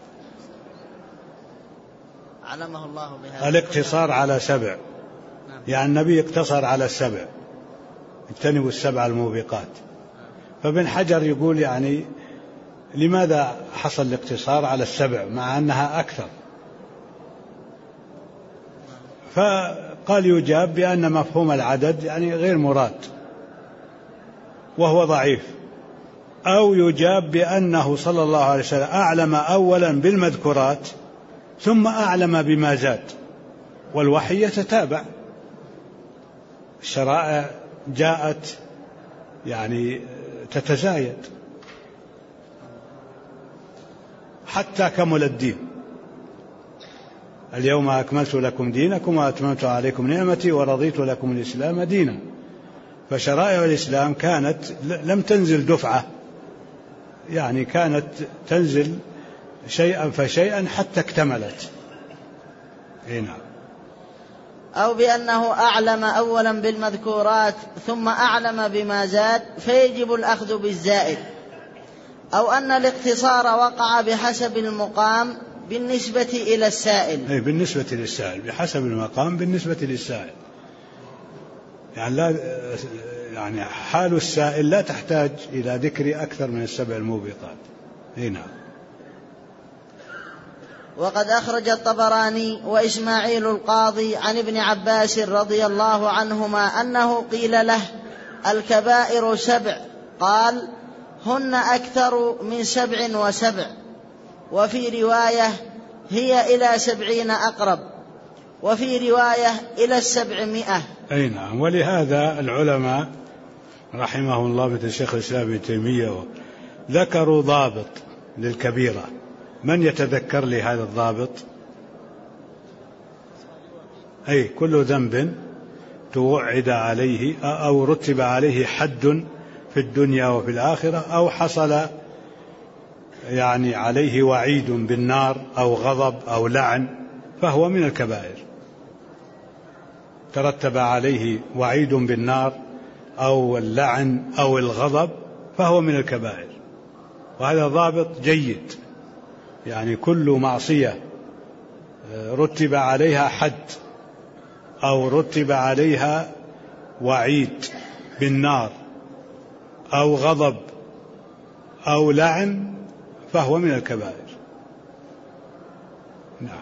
علمه الله بهذا الاقتصار على 7. يعني النبي اقتصر على 7، اجتنبوا 7 الموبقات. فابن حجر يقول يعني لماذا حصل الاقتصار على 7 مع أنها أكثر؟ فقال يجاب بأن مفهوم العدد يعني غير مراد وهو ضعيف، أو يجاب بأنه صلى الله عليه وسلم أعلم أولا بالمذكورات ثم أعلم بما زاد، والوحي يتتابع، الشرائع جاءت يعني تتزايد حتى كمل الدين. اليوم أكملت لكم دينكم وأتممت عليكم نعمتي ورضيت لكم الإسلام دينا. فشرائع الإسلام كانت لم تنزل دفعة، يعني كانت تنزل شيئا فشيئا حتى اكتملت. نعم. أو بأنه أعلم أولا بالمذكورات ثم أعلم بما زاد فيجب الأخذ بالزائد، أو أن الاقتصار وقع بحسب المقام بالنسبة إلى السائل. بالنسبة للسائل، بحسب المقام بالنسبة للسائل، يعني حال السائل لا تحتاج إلى ذكر أكثر من 7 الموبقات. نعم. وقد أخرج الطبراني وإسماعيل القاضي عن ابن عباس رضي الله عنهما أنه قيل له الكبائر 7، قال هن أكثر من 7 و7، وفي رواية هي إلى 70 أقرب، وفي رواية إلى 700. أي نعم. ولهذا العلماء رحمه الله مثل شيخ الإسلام ابن تيمية ذكروا ضابط للكبيرة. من يتذكر لي هذا الضابط؟ كل ذنب توعد عليه أو رتب عليه حد في الدنيا وفي الآخرة، أو حصل يعني عليه وعيد بالنار أو غضب أو لعن، فهو من الكبائر. ترتب عليه وعيد بالنار أو اللعن أو الغضب فهو من الكبائر. وهذا ضابط جيد، يعني كل معصية رتب عليها حد أو رتب عليها وعيد بالنار أو غضب أو لعن فهو من الكبائر. نعم.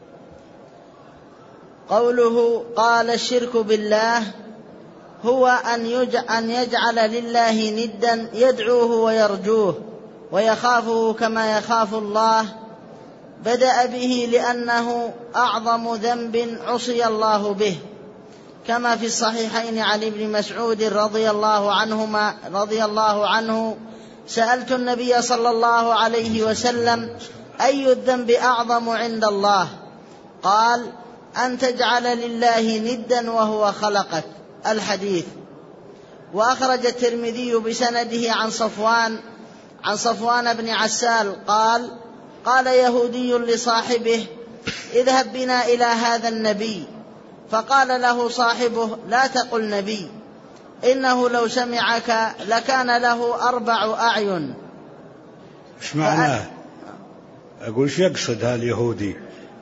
قوله قال الشرك بالله هو أن يجعل لله ندا يدعوه ويرجوه ويخافه كما يخاف الله، بدأ به لأنه أعظم ذنب عصي الله به، كما في الصحيحين عن ابن مسعود رضي الله عنه سألت النبي صلى الله عليه وسلم أي الذنب أعظم عند الله؟ قال أن تجعل لله ندا وهو خلقك. الحديث. وأخرج الترمذي بسنده عن صفوان بن عسال قال يهودي لصاحبه اذهب بنا إلى هذا النبي، فقال له صاحبه لا تقل نبي، إنه لو سمعك لكان له 4 أعين. إيش معناه؟ أقول إيش يقصد هاليهودي؟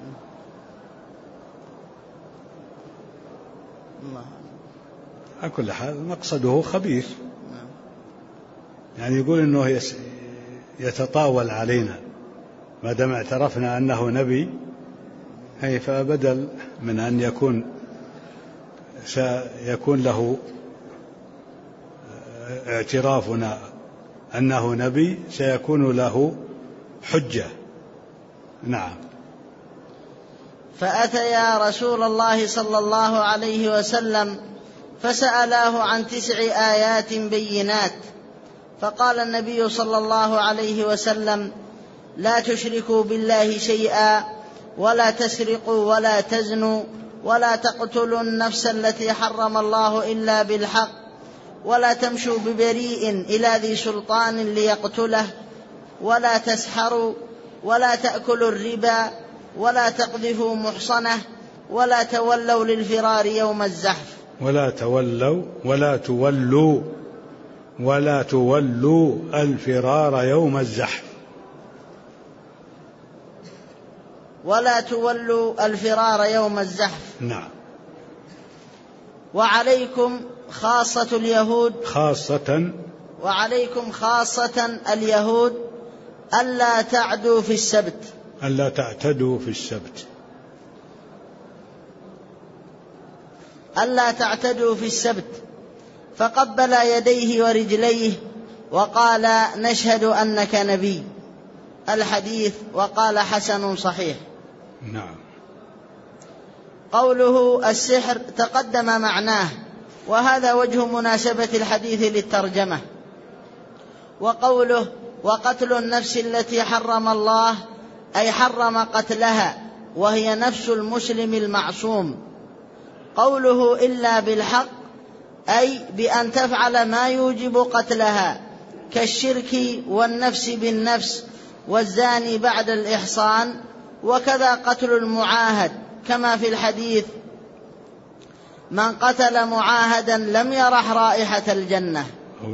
على كل حال مقصده خبيث، يعني يقول إنه يتطاول علينا ما دام اعترفنا أنه نبي، فبدل من أن يكون له اعترافنا أنه نبي سيكون له حجة. نعم. فأتيا رسول الله صلى الله عليه وسلم فسألاه عن 9 آيات بينات، فقال النبي صلى الله عليه وسلم لا تشركوا بالله شيئا، ولا تسرقوا، ولا تزنوا، ولا تقتلوا النفس التي حرم الله إلا بالحق، ولا تمشوا ببريء إلى ذي سلطان ليقتله، ولا تسحروا، ولا تأكلوا الربا، ولا تقذفوا محصنة، ولا تولوا للفرار يوم الزحف. ولا تولوا الفرار يوم الزحف. ولا تولوا الفرار يوم الزحف. نعم. وعليكم خاصة اليهود ألا تعدوا في السبت. فقبل يديه ورجليه وقال نشهد أنك نبي. الحديث. وقال حسن صحيح. نعم. قوله السحر تقدم معناه، وهذا وجه مناسبة الحديث للترجمة. وقوله وقتل النفس التي حرم الله أي حرم قتلها، وهي نفس المسلم المعصوم. قوله إلا بالحق أي بأن تفعل ما يوجب قتلها، كالشرك والنفس بالنفس والزاني بعد الإحصان، وكذا قتل المعاهد، كما في الحديث من قتل معاهدا لم يرح رائحة الجنة، أو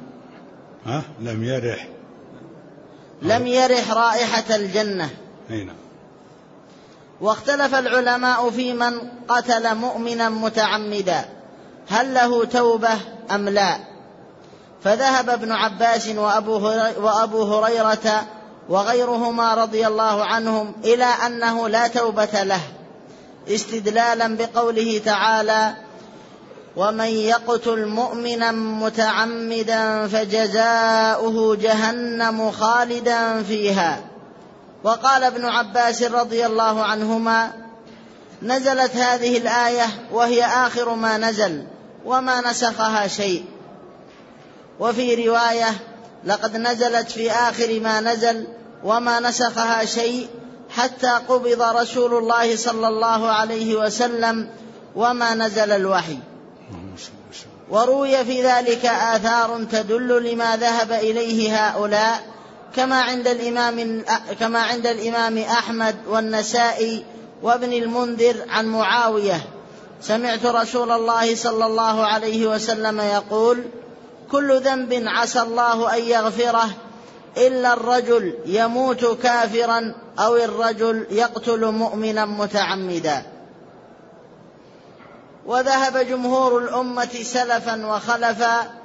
لم يرح رائحة الجنة. هنا. واختلف العلماء في من قتل مؤمنا متعمدا هل له توبة أم لا، فذهب ابن عباس وأبو هريرة وغيرهما رضي الله عنهم إلى أنه لا توبة له، استدلالا بقوله تعالى ومن يقتل مؤمنا متعمدا فجزاؤه جهنم خالدا فيها. وقال ابن عباس رضي الله عنهما نزلت هذه الآية وهي آخر ما نزل وما نسخها شيء. وفي رواية لقد نزلت في آخر ما نزل وما نسخها شيء حتى قبض رسول الله صلى الله عليه وسلم وما نزل الوحي. وروي في ذلك آثار تدل لما ذهب إليه هؤلاء، كما عند الإمام أحمد والنسائي وابن المنذر عن معاوية سمعت رسول الله صلى الله عليه وسلم يقول كل ذنب عسى الله أن يغفره إلا الرجل يموت كافرا أو الرجل يقتل مؤمنا متعمدا. وذهب جمهور الأمة سلفا وخلفا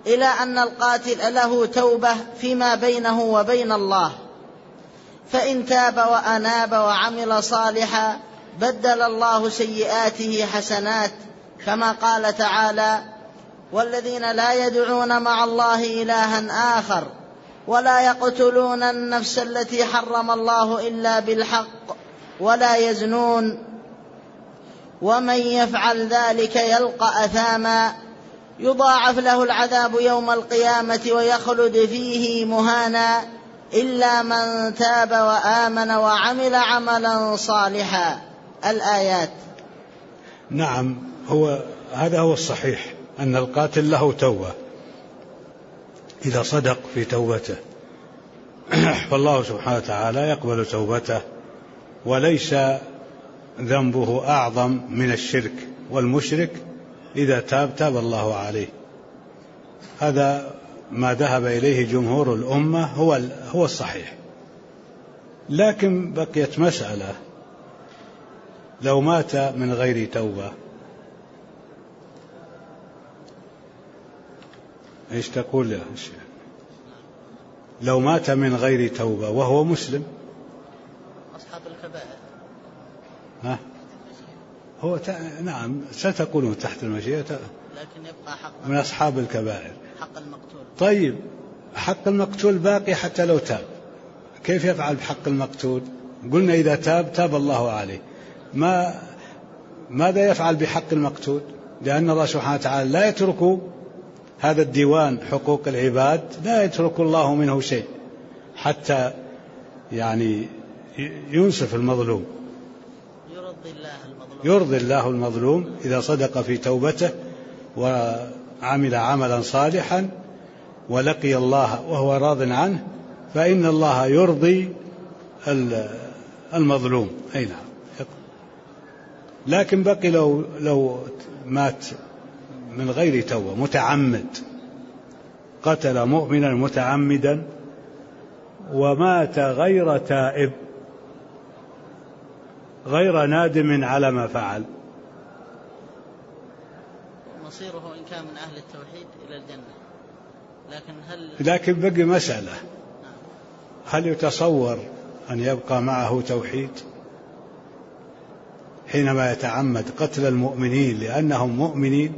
إلى أن القاتل له توبة فيما بينه وبين الله، فإن تاب وأناب وعمل صالحا بدل الله سيئاته حسنات، كما قال تعالى: والذين لا يدعون مع الله إلها آخر ولا يقتلون النفس التي حرم الله إلا بالحق ولا يزنون ومن يفعل ذلك يلقى أثاما يضاعف له العذاب يوم القيامة ويخلد فيه مهانا إلا من تاب وآمن وعمل عملا صالحا. الآيات. نعم، هذا هو الصحيح، أن القاتل له توبة إذا صدق في توبته، فالله سبحانه وتعالى يقبل توبته، وليس ذنبه أعظم من الشرك، والمشرك إذا تاب الله عليه. هذا ما ذهب إليه جمهور الأمة هو الصحيح. لكن بقيت مسألة: لو مات من غير توبة، ايش تقول يا شيخ؟ لو مات من غير توبة وهو مسلم، أصحاب الكبائر. نعم، ستكون تحت المشيئة، لكن يبقى حق من أصحاب الكبائر. حق المقتول. طيب، حق المقتول باقي حتى لو تاب، كيف يفعل بحق المقتول؟ قلنا إذا تاب الله عليه. ماذا يفعل بحق المقتول؟ لأن الله سبحانه وتعالى لا يترك هذا الديوان حقوق العباد، لا يترك الله منه شيء حتى ينصف المظلوم، يرضي الله المظلوم إذا صدق في توبته وعمل عملا صالحا ولقي الله وهو راض عنه، فإن الله يرضي المظلوم. أي نعم. لكن بقي لو مات من غير توبة، متعمد، قتل مؤمنا متعمدا ومات غير تائب غير نادم على ما فعل، مصيره إن كان من أهل التوحيد إلى الجنة. لكن بقي مسألة: هل يتصور أن يبقى معه توحيد حينما يتعمد قتل المؤمنين لأنهم مؤمنين؟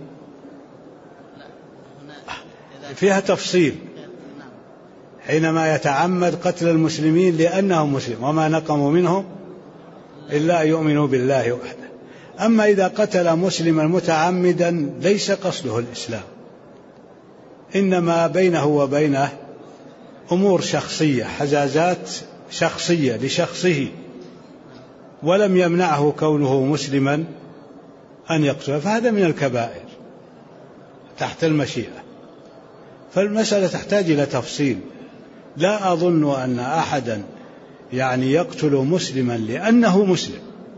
فيها تفصيل. حينما يتعمد قتل المسلمين لأنهم مسلمون وما نقموا منهم إلا يؤمنوا بالله وحده. أما إذا قتل مسلما متعمدا ليس قصده الإسلام، إنما بينه وبينه أمور شخصية، حزازات شخصية لشخصه، ولم يمنعه كونه مسلما أن يقتل، فهذا من الكبائر تحت المشيئة. فالمسألة تحتاج إلى تفصيل. لا أظن أن أحدا يقتل مسلما لأنه مسلم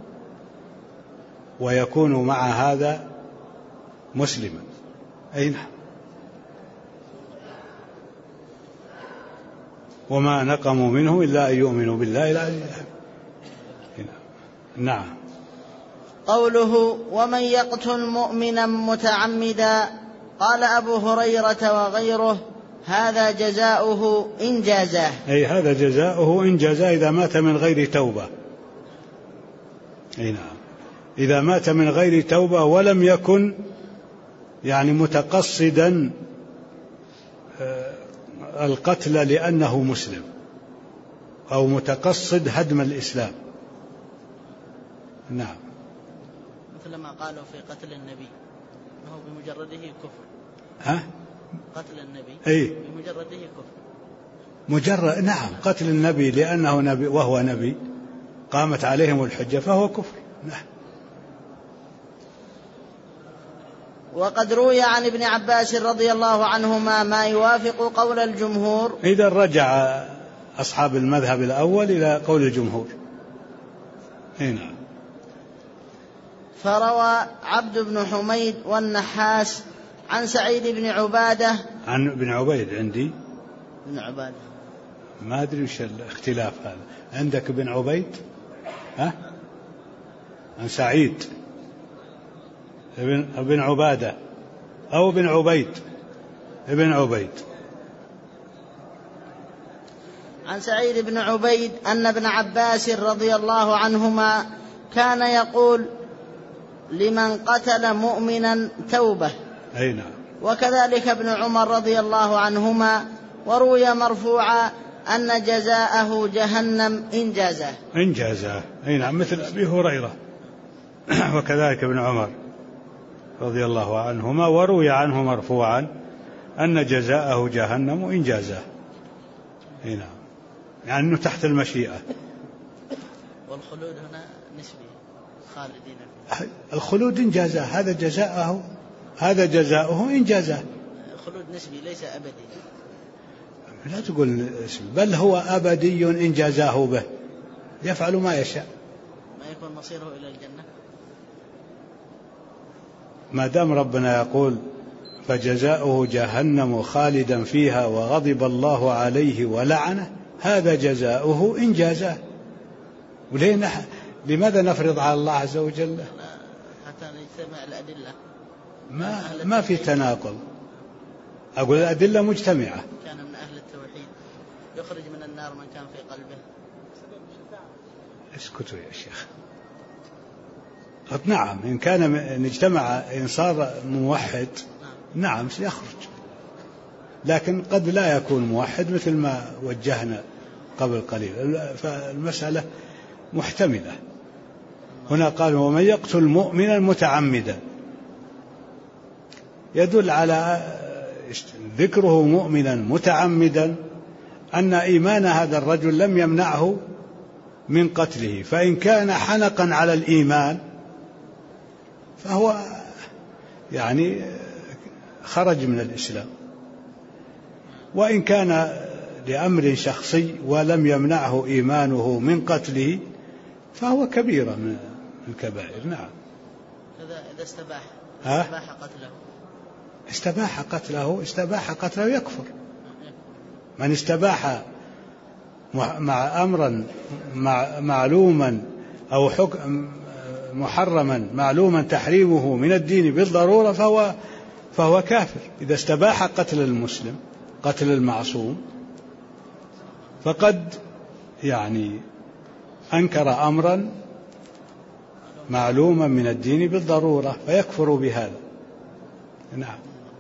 ويكون مع هذا مسلما. أي نعم. وما نقموا منه إلا أن يؤمنوا بالله العزيز الحميد. نعم. قوله: ومن يقتل مؤمنا متعمدا، قال أبو هريرة وغيره: هذا جزاؤه إن جازاه. أي هذا جزاؤه إن جازاه إذا مات من غير توبة. أي نعم، إذا مات من غير توبة ولم يكن متقصدا القتل لأنه مسلم أو متقصد هدم الإسلام. نعم. مثل ما قالوا في قتل النبي أنه بمجرده كفر. قتل النبي بمجرده كفر. نعم، قتل النبي لأنه نبي وهو نبي قامت عليهم الحجة فهو كفر. نعم. وقد روي عن ابن عباس رضي الله عنهما ما يوافق قول الجمهور. إذا رجع أصحاب المذهب الأول إلى قول الجمهور. نعم. فروى عبد بن حميد والنحاس عن سعيد بن عبادة. عن ابن عبيد عندي بن عبادة، ما أدري وش الاختلاف هذا. عندك ابن عبيد عن سعيد ابن عبادة أو ابن عبيد؟ بن عبيد. عن سعيد بن عبيد أن ابن عباس رضي الله عنهما كان يقول لمن قتل مؤمنا توبة. أي نعم. وكذلك ابن عمر رضي الله عنهما، وروي مرفوعا أن جزاءه جهنم إن جازاه. أي نعم، مثل أبي هريرة. وكذلك ابن عمر رضي الله عنهما، وروي عنه مرفوعا أن جزاءه جهنم إن جازاه. أي نعم، يعني أنه تحت المشيئة. والخلود هنا نسبي، خالدين فيه. الخلود إن جازاه، هذا جزاؤه إن جازاه. خلود نسبي ليس أبدي. لا تقول اسم، بل هو أبدي إن جازاه به، يفعل ما يشاء. ما يكون مصيره إلى الجنة ما دام ربنا يقول فجزاؤه جهنم خالدا فيها وغضب الله عليه ولعنه، هذا جزاؤه إن جازاه. لماذا نفرض على الله عز وجل؟ حتى نجتمع الأدلة. ما في تناقض. أقول الأدلة مجتمعة. كان من أهل التوحيد يخرج من النار من كان في قلبه. اسكتوا يا شيخ. نعم، إن كان اجتمع، إن صار موحد نعم سيخرج، لكن قد لا يكون موحد مثل ما وجهنا قبل قليل. فالمسألة محتملة. هنا قال ومن يقتل مؤمنا متعمدا، يدل على ذكره مؤمنا متعمدا أن إيمان هذا الرجل لم يمنعه من قتله، فإن كان حنقا على الإيمان فهو يعني خرج من الإسلام، وإن كان لأمر شخصي ولم يمنعه إيمانه من قتله فهو كبيرة من الكبائر. نعم. إذا استباح قتله يكفر. من استباح مع أمرا معلوما أو حكم محرما معلوما تحريمه من الدين بالضرورة فهو كافر. إذا استباح قتل المسلم، قتل المعصوم، فقد يعني أنكر أمرا معلوما من الدين بالضرورة فيكفر بهذا. نعم.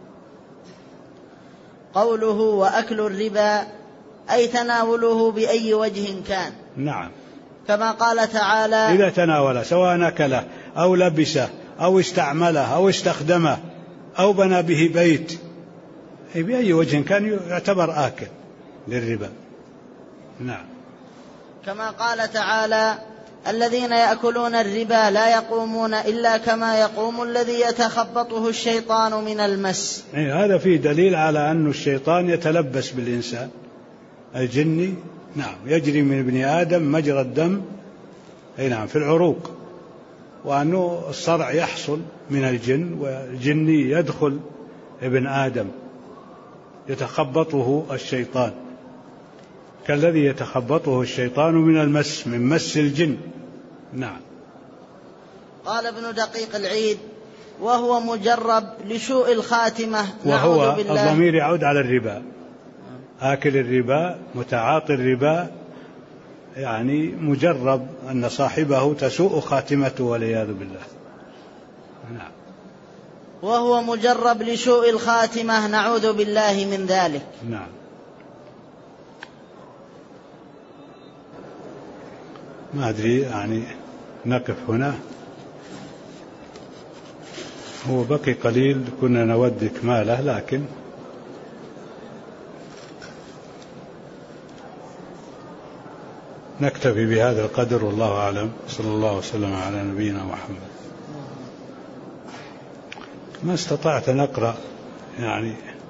قوله وأكل الربا أي تناوله بأي وجه كان. نعم. كما قال تعالى إذا تناول سواء أكله أو لبسه أو استعمله أو استخدمه أو بنى به بيت، بأي وجه كان يعتبر آكل للربا. نعم. كما قال تعالى الذين يأكلون الربا لا يقومون إلا كما يقوم الذي يتخبطه الشيطان من المس. هذا فيه دليل على أن الشيطان يتلبس بالإنسان الجني. نعم. يجري من ابن آدم مجرى الدم نعم في العروق، وأنه الصرع يحصل من الجن، والجني يدخل ابن آدم يتخبطه الشيطان كالذي يتخبطه الشيطان من المس، من مس الجن. نعم. قال ابن دقيق العيد وهو مجرب لسوء الخاتمة. وهو الضمير يعود على الربا، آكل الربا متعاطي الربا، يعني مجرب أن صاحبه تسوء خاتمته والعياذ بالله. نعم. وهو مجرب لسوء الخاتمة نعوذ بالله من ذلك. نعم. ما أدري يعني نقف هنا، هو بقي قليل كنا نود إكماله، لكن نكتفي بهذا القدر والله أعلم. صلى الله وسلم على نبينا محمد. ما استطعت أن أقرأ، يعني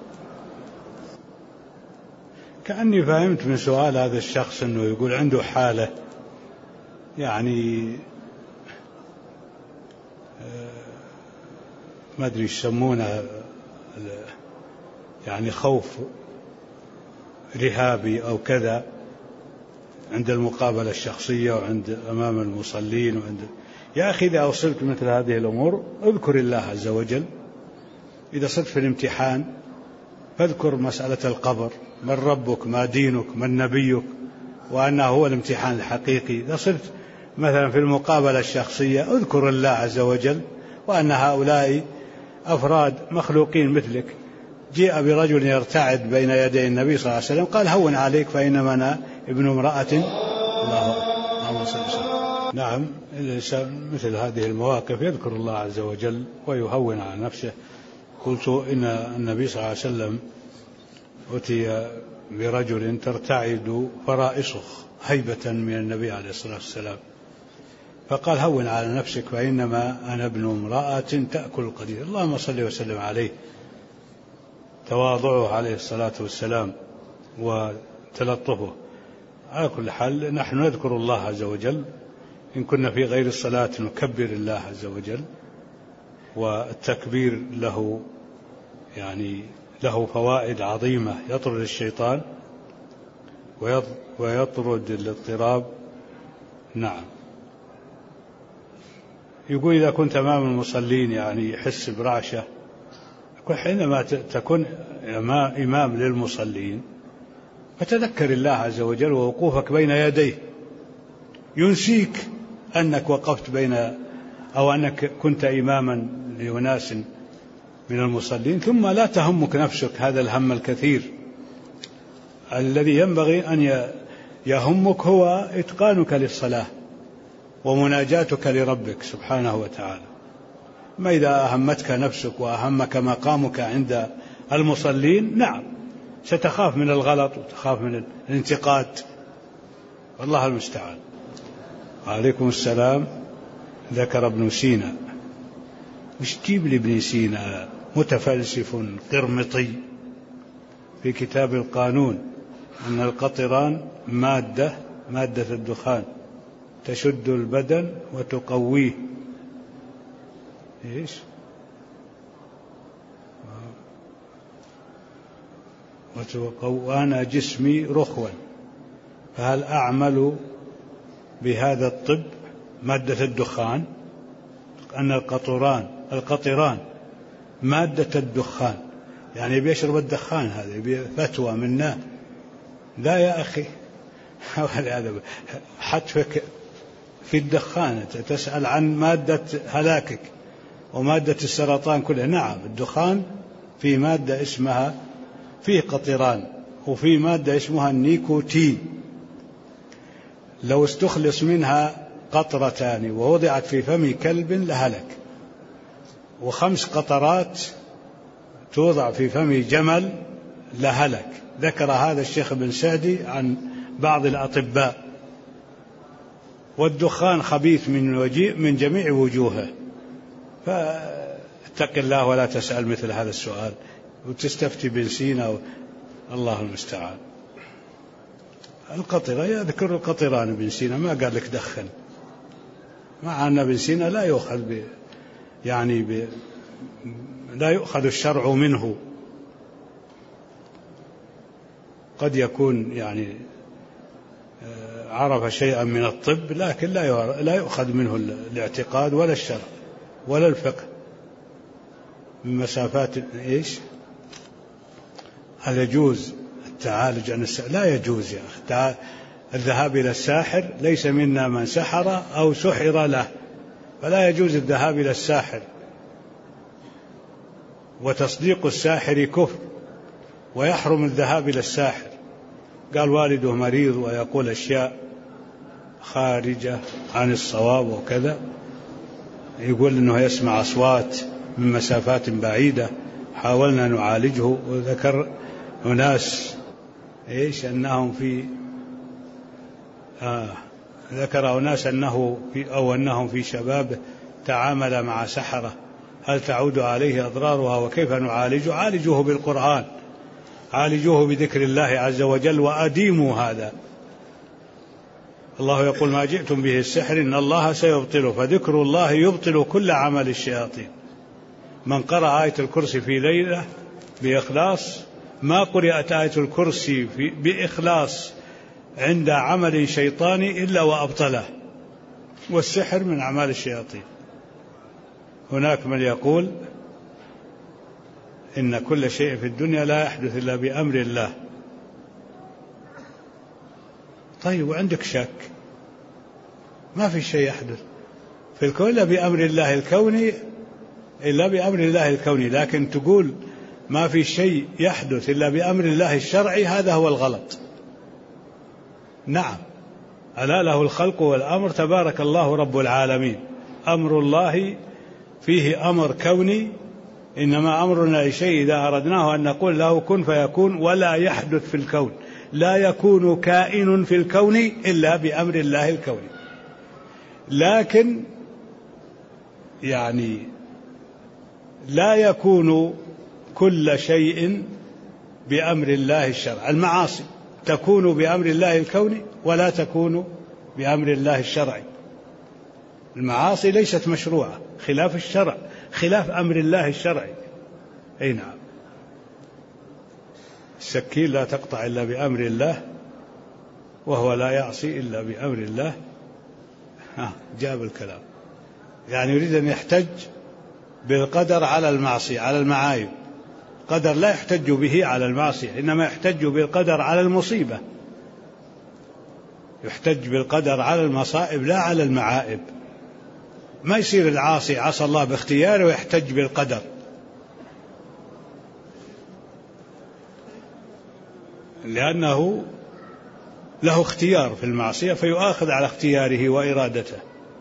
كأني فهمت من سؤال هذا الشخص أنه يقول عنده حالة يعني ما أدري يسمونه يعني خوف رهابي أو كذا عند المقابلة الشخصية وعند أمام المصلين يا أخي إذا وصلت مثل هذه الأمور اذكر الله عز وجل. إذا صرت في الامتحان فاذكر مسألة القبر، من ربك، ما دينك، من نبيك، وأنه هو الامتحان الحقيقي. إذا صرت مثلا في المقابلة الشخصية اذكر الله عز وجل، وأن هؤلاء أفراد مخلوقين مثلك. جاء برجل يرتعد بين يدي النبي صلى الله عليه وسلم قال هون عليك فإنما أنا ابن امرأة. اللهم صل وسلم. نعم، الإنسان مثل هذه المواقف يذكر الله عز وجل ويهون على نفسه. قلت إن النبي صلى الله عليه وسلم أتي برجل ترتعد فرائصه هيبة من النبي عليه الصلاة والسلام، فقال هون على نفسك فإنما أنا ابن امرأة تأكل القديد. اللهم صل وسلم عليه. تواضعه عليه الصلاة والسلام وتلطفه. على كل حال نحن نذكر الله عز وجل، إن كنا في غير الصلاة نكبر الله عز وجل، والتكبير له له فوائد عظيمة، يطرد الشيطان ويطرد الاضطراب. نعم. يقول إذا كنت أمام المصلين يحس برعشة، حينما تكون إمام للمصلين فتذكر الله عز وجل ووقوفك بين يديه ينسيك أنك وقفت أو أنك كنت إماما لأناس من المصلين، ثم لا تهمك نفسك هذا الهم الكثير. الذي ينبغي أن يهمك هو إتقانك للصلاة ومناجاتك لربك سبحانه وتعالى. ما إذا أهمتك نفسك وأهمك مقامك عند المصلين، نعم ستخاف من الغلط وتخاف من الانتقاد، والله المستعان. عليكم السلام. ذكر ابن سينا. مش تجيب لابن سينا متفلسف قرمطي في كتاب القانون أن القطران مادة الدخان تشد البدن وتقويه. إيش؟ وأنا جسمي رخوا، فهل أعمل بهذا الطب؟ مادة الدخان، أن القطران مادة الدخان، بيشرب الدخان، هذا فتوى منا. لا يا أخي، حتفك في الدخان تسأل عن مادة هلاكك ومادة السرطان كلها. نعم، الدخان في مادة اسمها فيه قطران، وفي مادة اسمها النيكوتين، لو استخلص منها قطرتان ووضعت في فم كلب لهلك، و5 قطرات توضع في فم جمل لهلك. ذكر هذا الشيخ بن سعدي عن بعض الأطباء. والدخان خبيث من جميع وجوهه، فاتق الله ولا تسأل مثل هذا السؤال وتستفتي بن سينا، الله المستعان. القطرة يذكر القطران ابن سينا، ما قال لك دخن، مع أن ابن سينا لا يؤخذ لا يؤخذ الشرع منه. قد يكون عرف شيئا من الطب، لكن لا يؤخذ منه الاعتقاد ولا الشرع ولا الفقه من مسافات. إيش؟ هل يجوز التعالج عن لا يجوز يا أخي. الذهاب إلى الساحر، ليس منا من سحر أو سحر له، فلا يجوز الذهاب إلى الساحر. وتصديق الساحر كفر، ويحرم الذهاب إلى الساحر. قال والده مريض ويقول أشياء خارجة عن الصواب وكذا، يقول أنه يسمع أصوات من مسافات بعيدة. حاولنا نعالجه، وذكر أناس أنهم ذكر أناس أنهم في شبابه تعامل مع سحرة، هل تعود عليه أضرارها وكيف نعالجه؟ عالجوه بالقرآن، عالجوه بذكر الله عز وجل، وأديموا هذا. الله يقول ما جئتم به السحر إن الله سيبطله، فذكر الله يبطل كل عمل الشياطين. من قرأ آية الكرسي في ليلة بإخلاص، ما قرأت آية الكرسي بإخلاص عند عمل شيطاني إلا وأبطله، والسحر من أعمال الشياطين. هناك من يقول إن كل شيء في الدنيا لا يحدث إلا بأمر الله. طيب وعندك شك؟ ما في شيء يحدث في الكون إلا بأمر الله الكوني، لكن تقول ما في شيء يحدث إلا بأمر الله الشرعي، هذا هو الغلط. نعم، ألا له الخلق والأمر، تبارك الله رب العالمين. أمر الله فيه أمر كوني، إنما أمرنا لشيء إذا أردناه أن نقول له كن فيكون، ولا يحدث في الكون، لا يكون كائن في الكون إلا بأمر الله الكوني. لكن يعني لا يكون كل شيء بأمر الله الشرعي. المعاصي تكون بأمر الله الكوني ولا تكون بأمر الله الشرعي. المعاصي ليست مشروعة، خلاف الشرع، خلاف أمر الله الشرعي. أي نعم. السكين لا تقطع إلا بأمر الله، وهو لا يعصي إلا بأمر الله. جاب الكلام، يعني يريد أن يحتج بالقدر على المعصية، على المعايب. قدر لا يحتج به على المعصية، إنما يحتج بالقدر على المصيبة. يحتج بالقدر على المصائب لا على المعائب. ما يصير العاصي عصى الله باختياره ويحتج بالقدر. لأنه له اختيار في المعصية فيؤاخذ على اختياره وإرادته.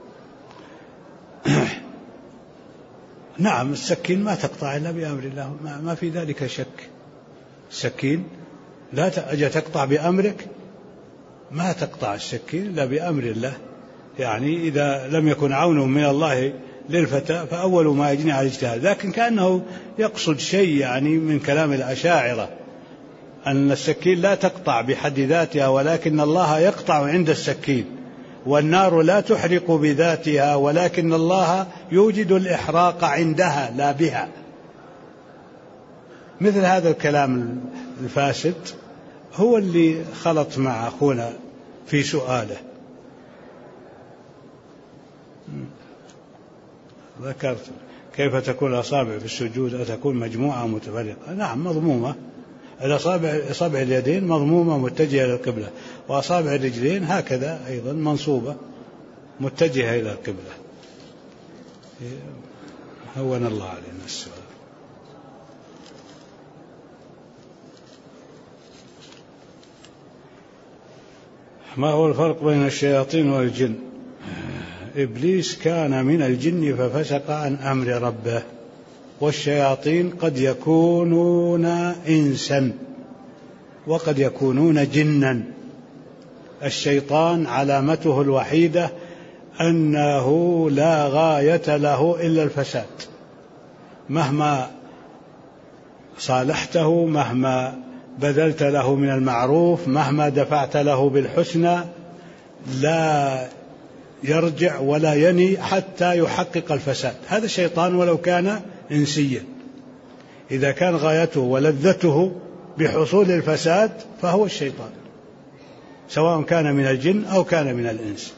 نعم، السكين ما تقطع إلا بأمر الله، ما في ذلك شك. السكين لا أجي تقطع بأمرك، ما تقطع السكين إلا بأمر الله. يعني إذا لم يكن عون من الله للفتى فأول ما يجني على الاجتهاد. لكن كأنه يقصد شيء يعني من كلام الأشاعرة، أن السكين لا تقطع بحد ذاتها، ولكن الله يقطع عند السكين. والنار لا تحرق بذاتها، ولكن الله يوجد الإحراق عندها لا بها. مثل هذا الكلام الفاسد هو اللي خلط مع أخونا في سؤاله. ذكرت كيف تكون الأصابع في السجود، أتكون مجموعة متفرقة؟ نعم، مضمومة. أصابع اليدين مضمومة متجهة إلى القبلة، وأصابع الرجلين هكذا أيضا منصوبة متجهة إلى القبلة. هون الله علينا السؤال. ما هو الفرق بين الشياطين والجن؟ إبليس كان من الجن ففسق عن أمر ربه، والشياطين قد يكونون إنسا وقد يكونون جنا. الشيطان علامته الوحيدة أنه لا غاية له إلا الفساد. مهما صالحته، مهما بذلت له من المعروف، مهما دفعت له بالحسنى، لا يرجع ولا يني حتى يحقق الفساد. هذا الشيطان ولو كان إنسيا، إذا كان غايته ولذته بحصول الفساد فهو الشيطان، سواء كان من الجن أو كان من الإنس.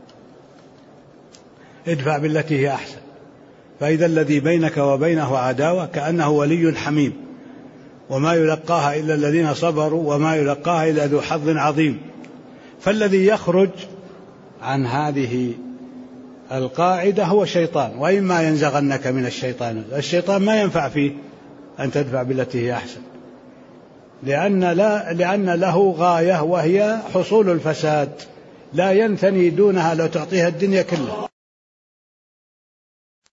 ادفع بالتي هي أحسن، فإذا الذي بينك وبينه عداوة كأنه ولي حميم، وما يلقاها إلا الذين صبروا وما يلقاها إلا ذو حظ عظيم. فالذي يخرج عن هذه القاعدة هو شيطان، وإما ينزغنك من الشيطان ما ينفع فيه أن تدفع بالتي هي أحسن، لأن له غاية وهي حصول الفساد، لا ينثني دونها لو تعطيها الدنيا كلها.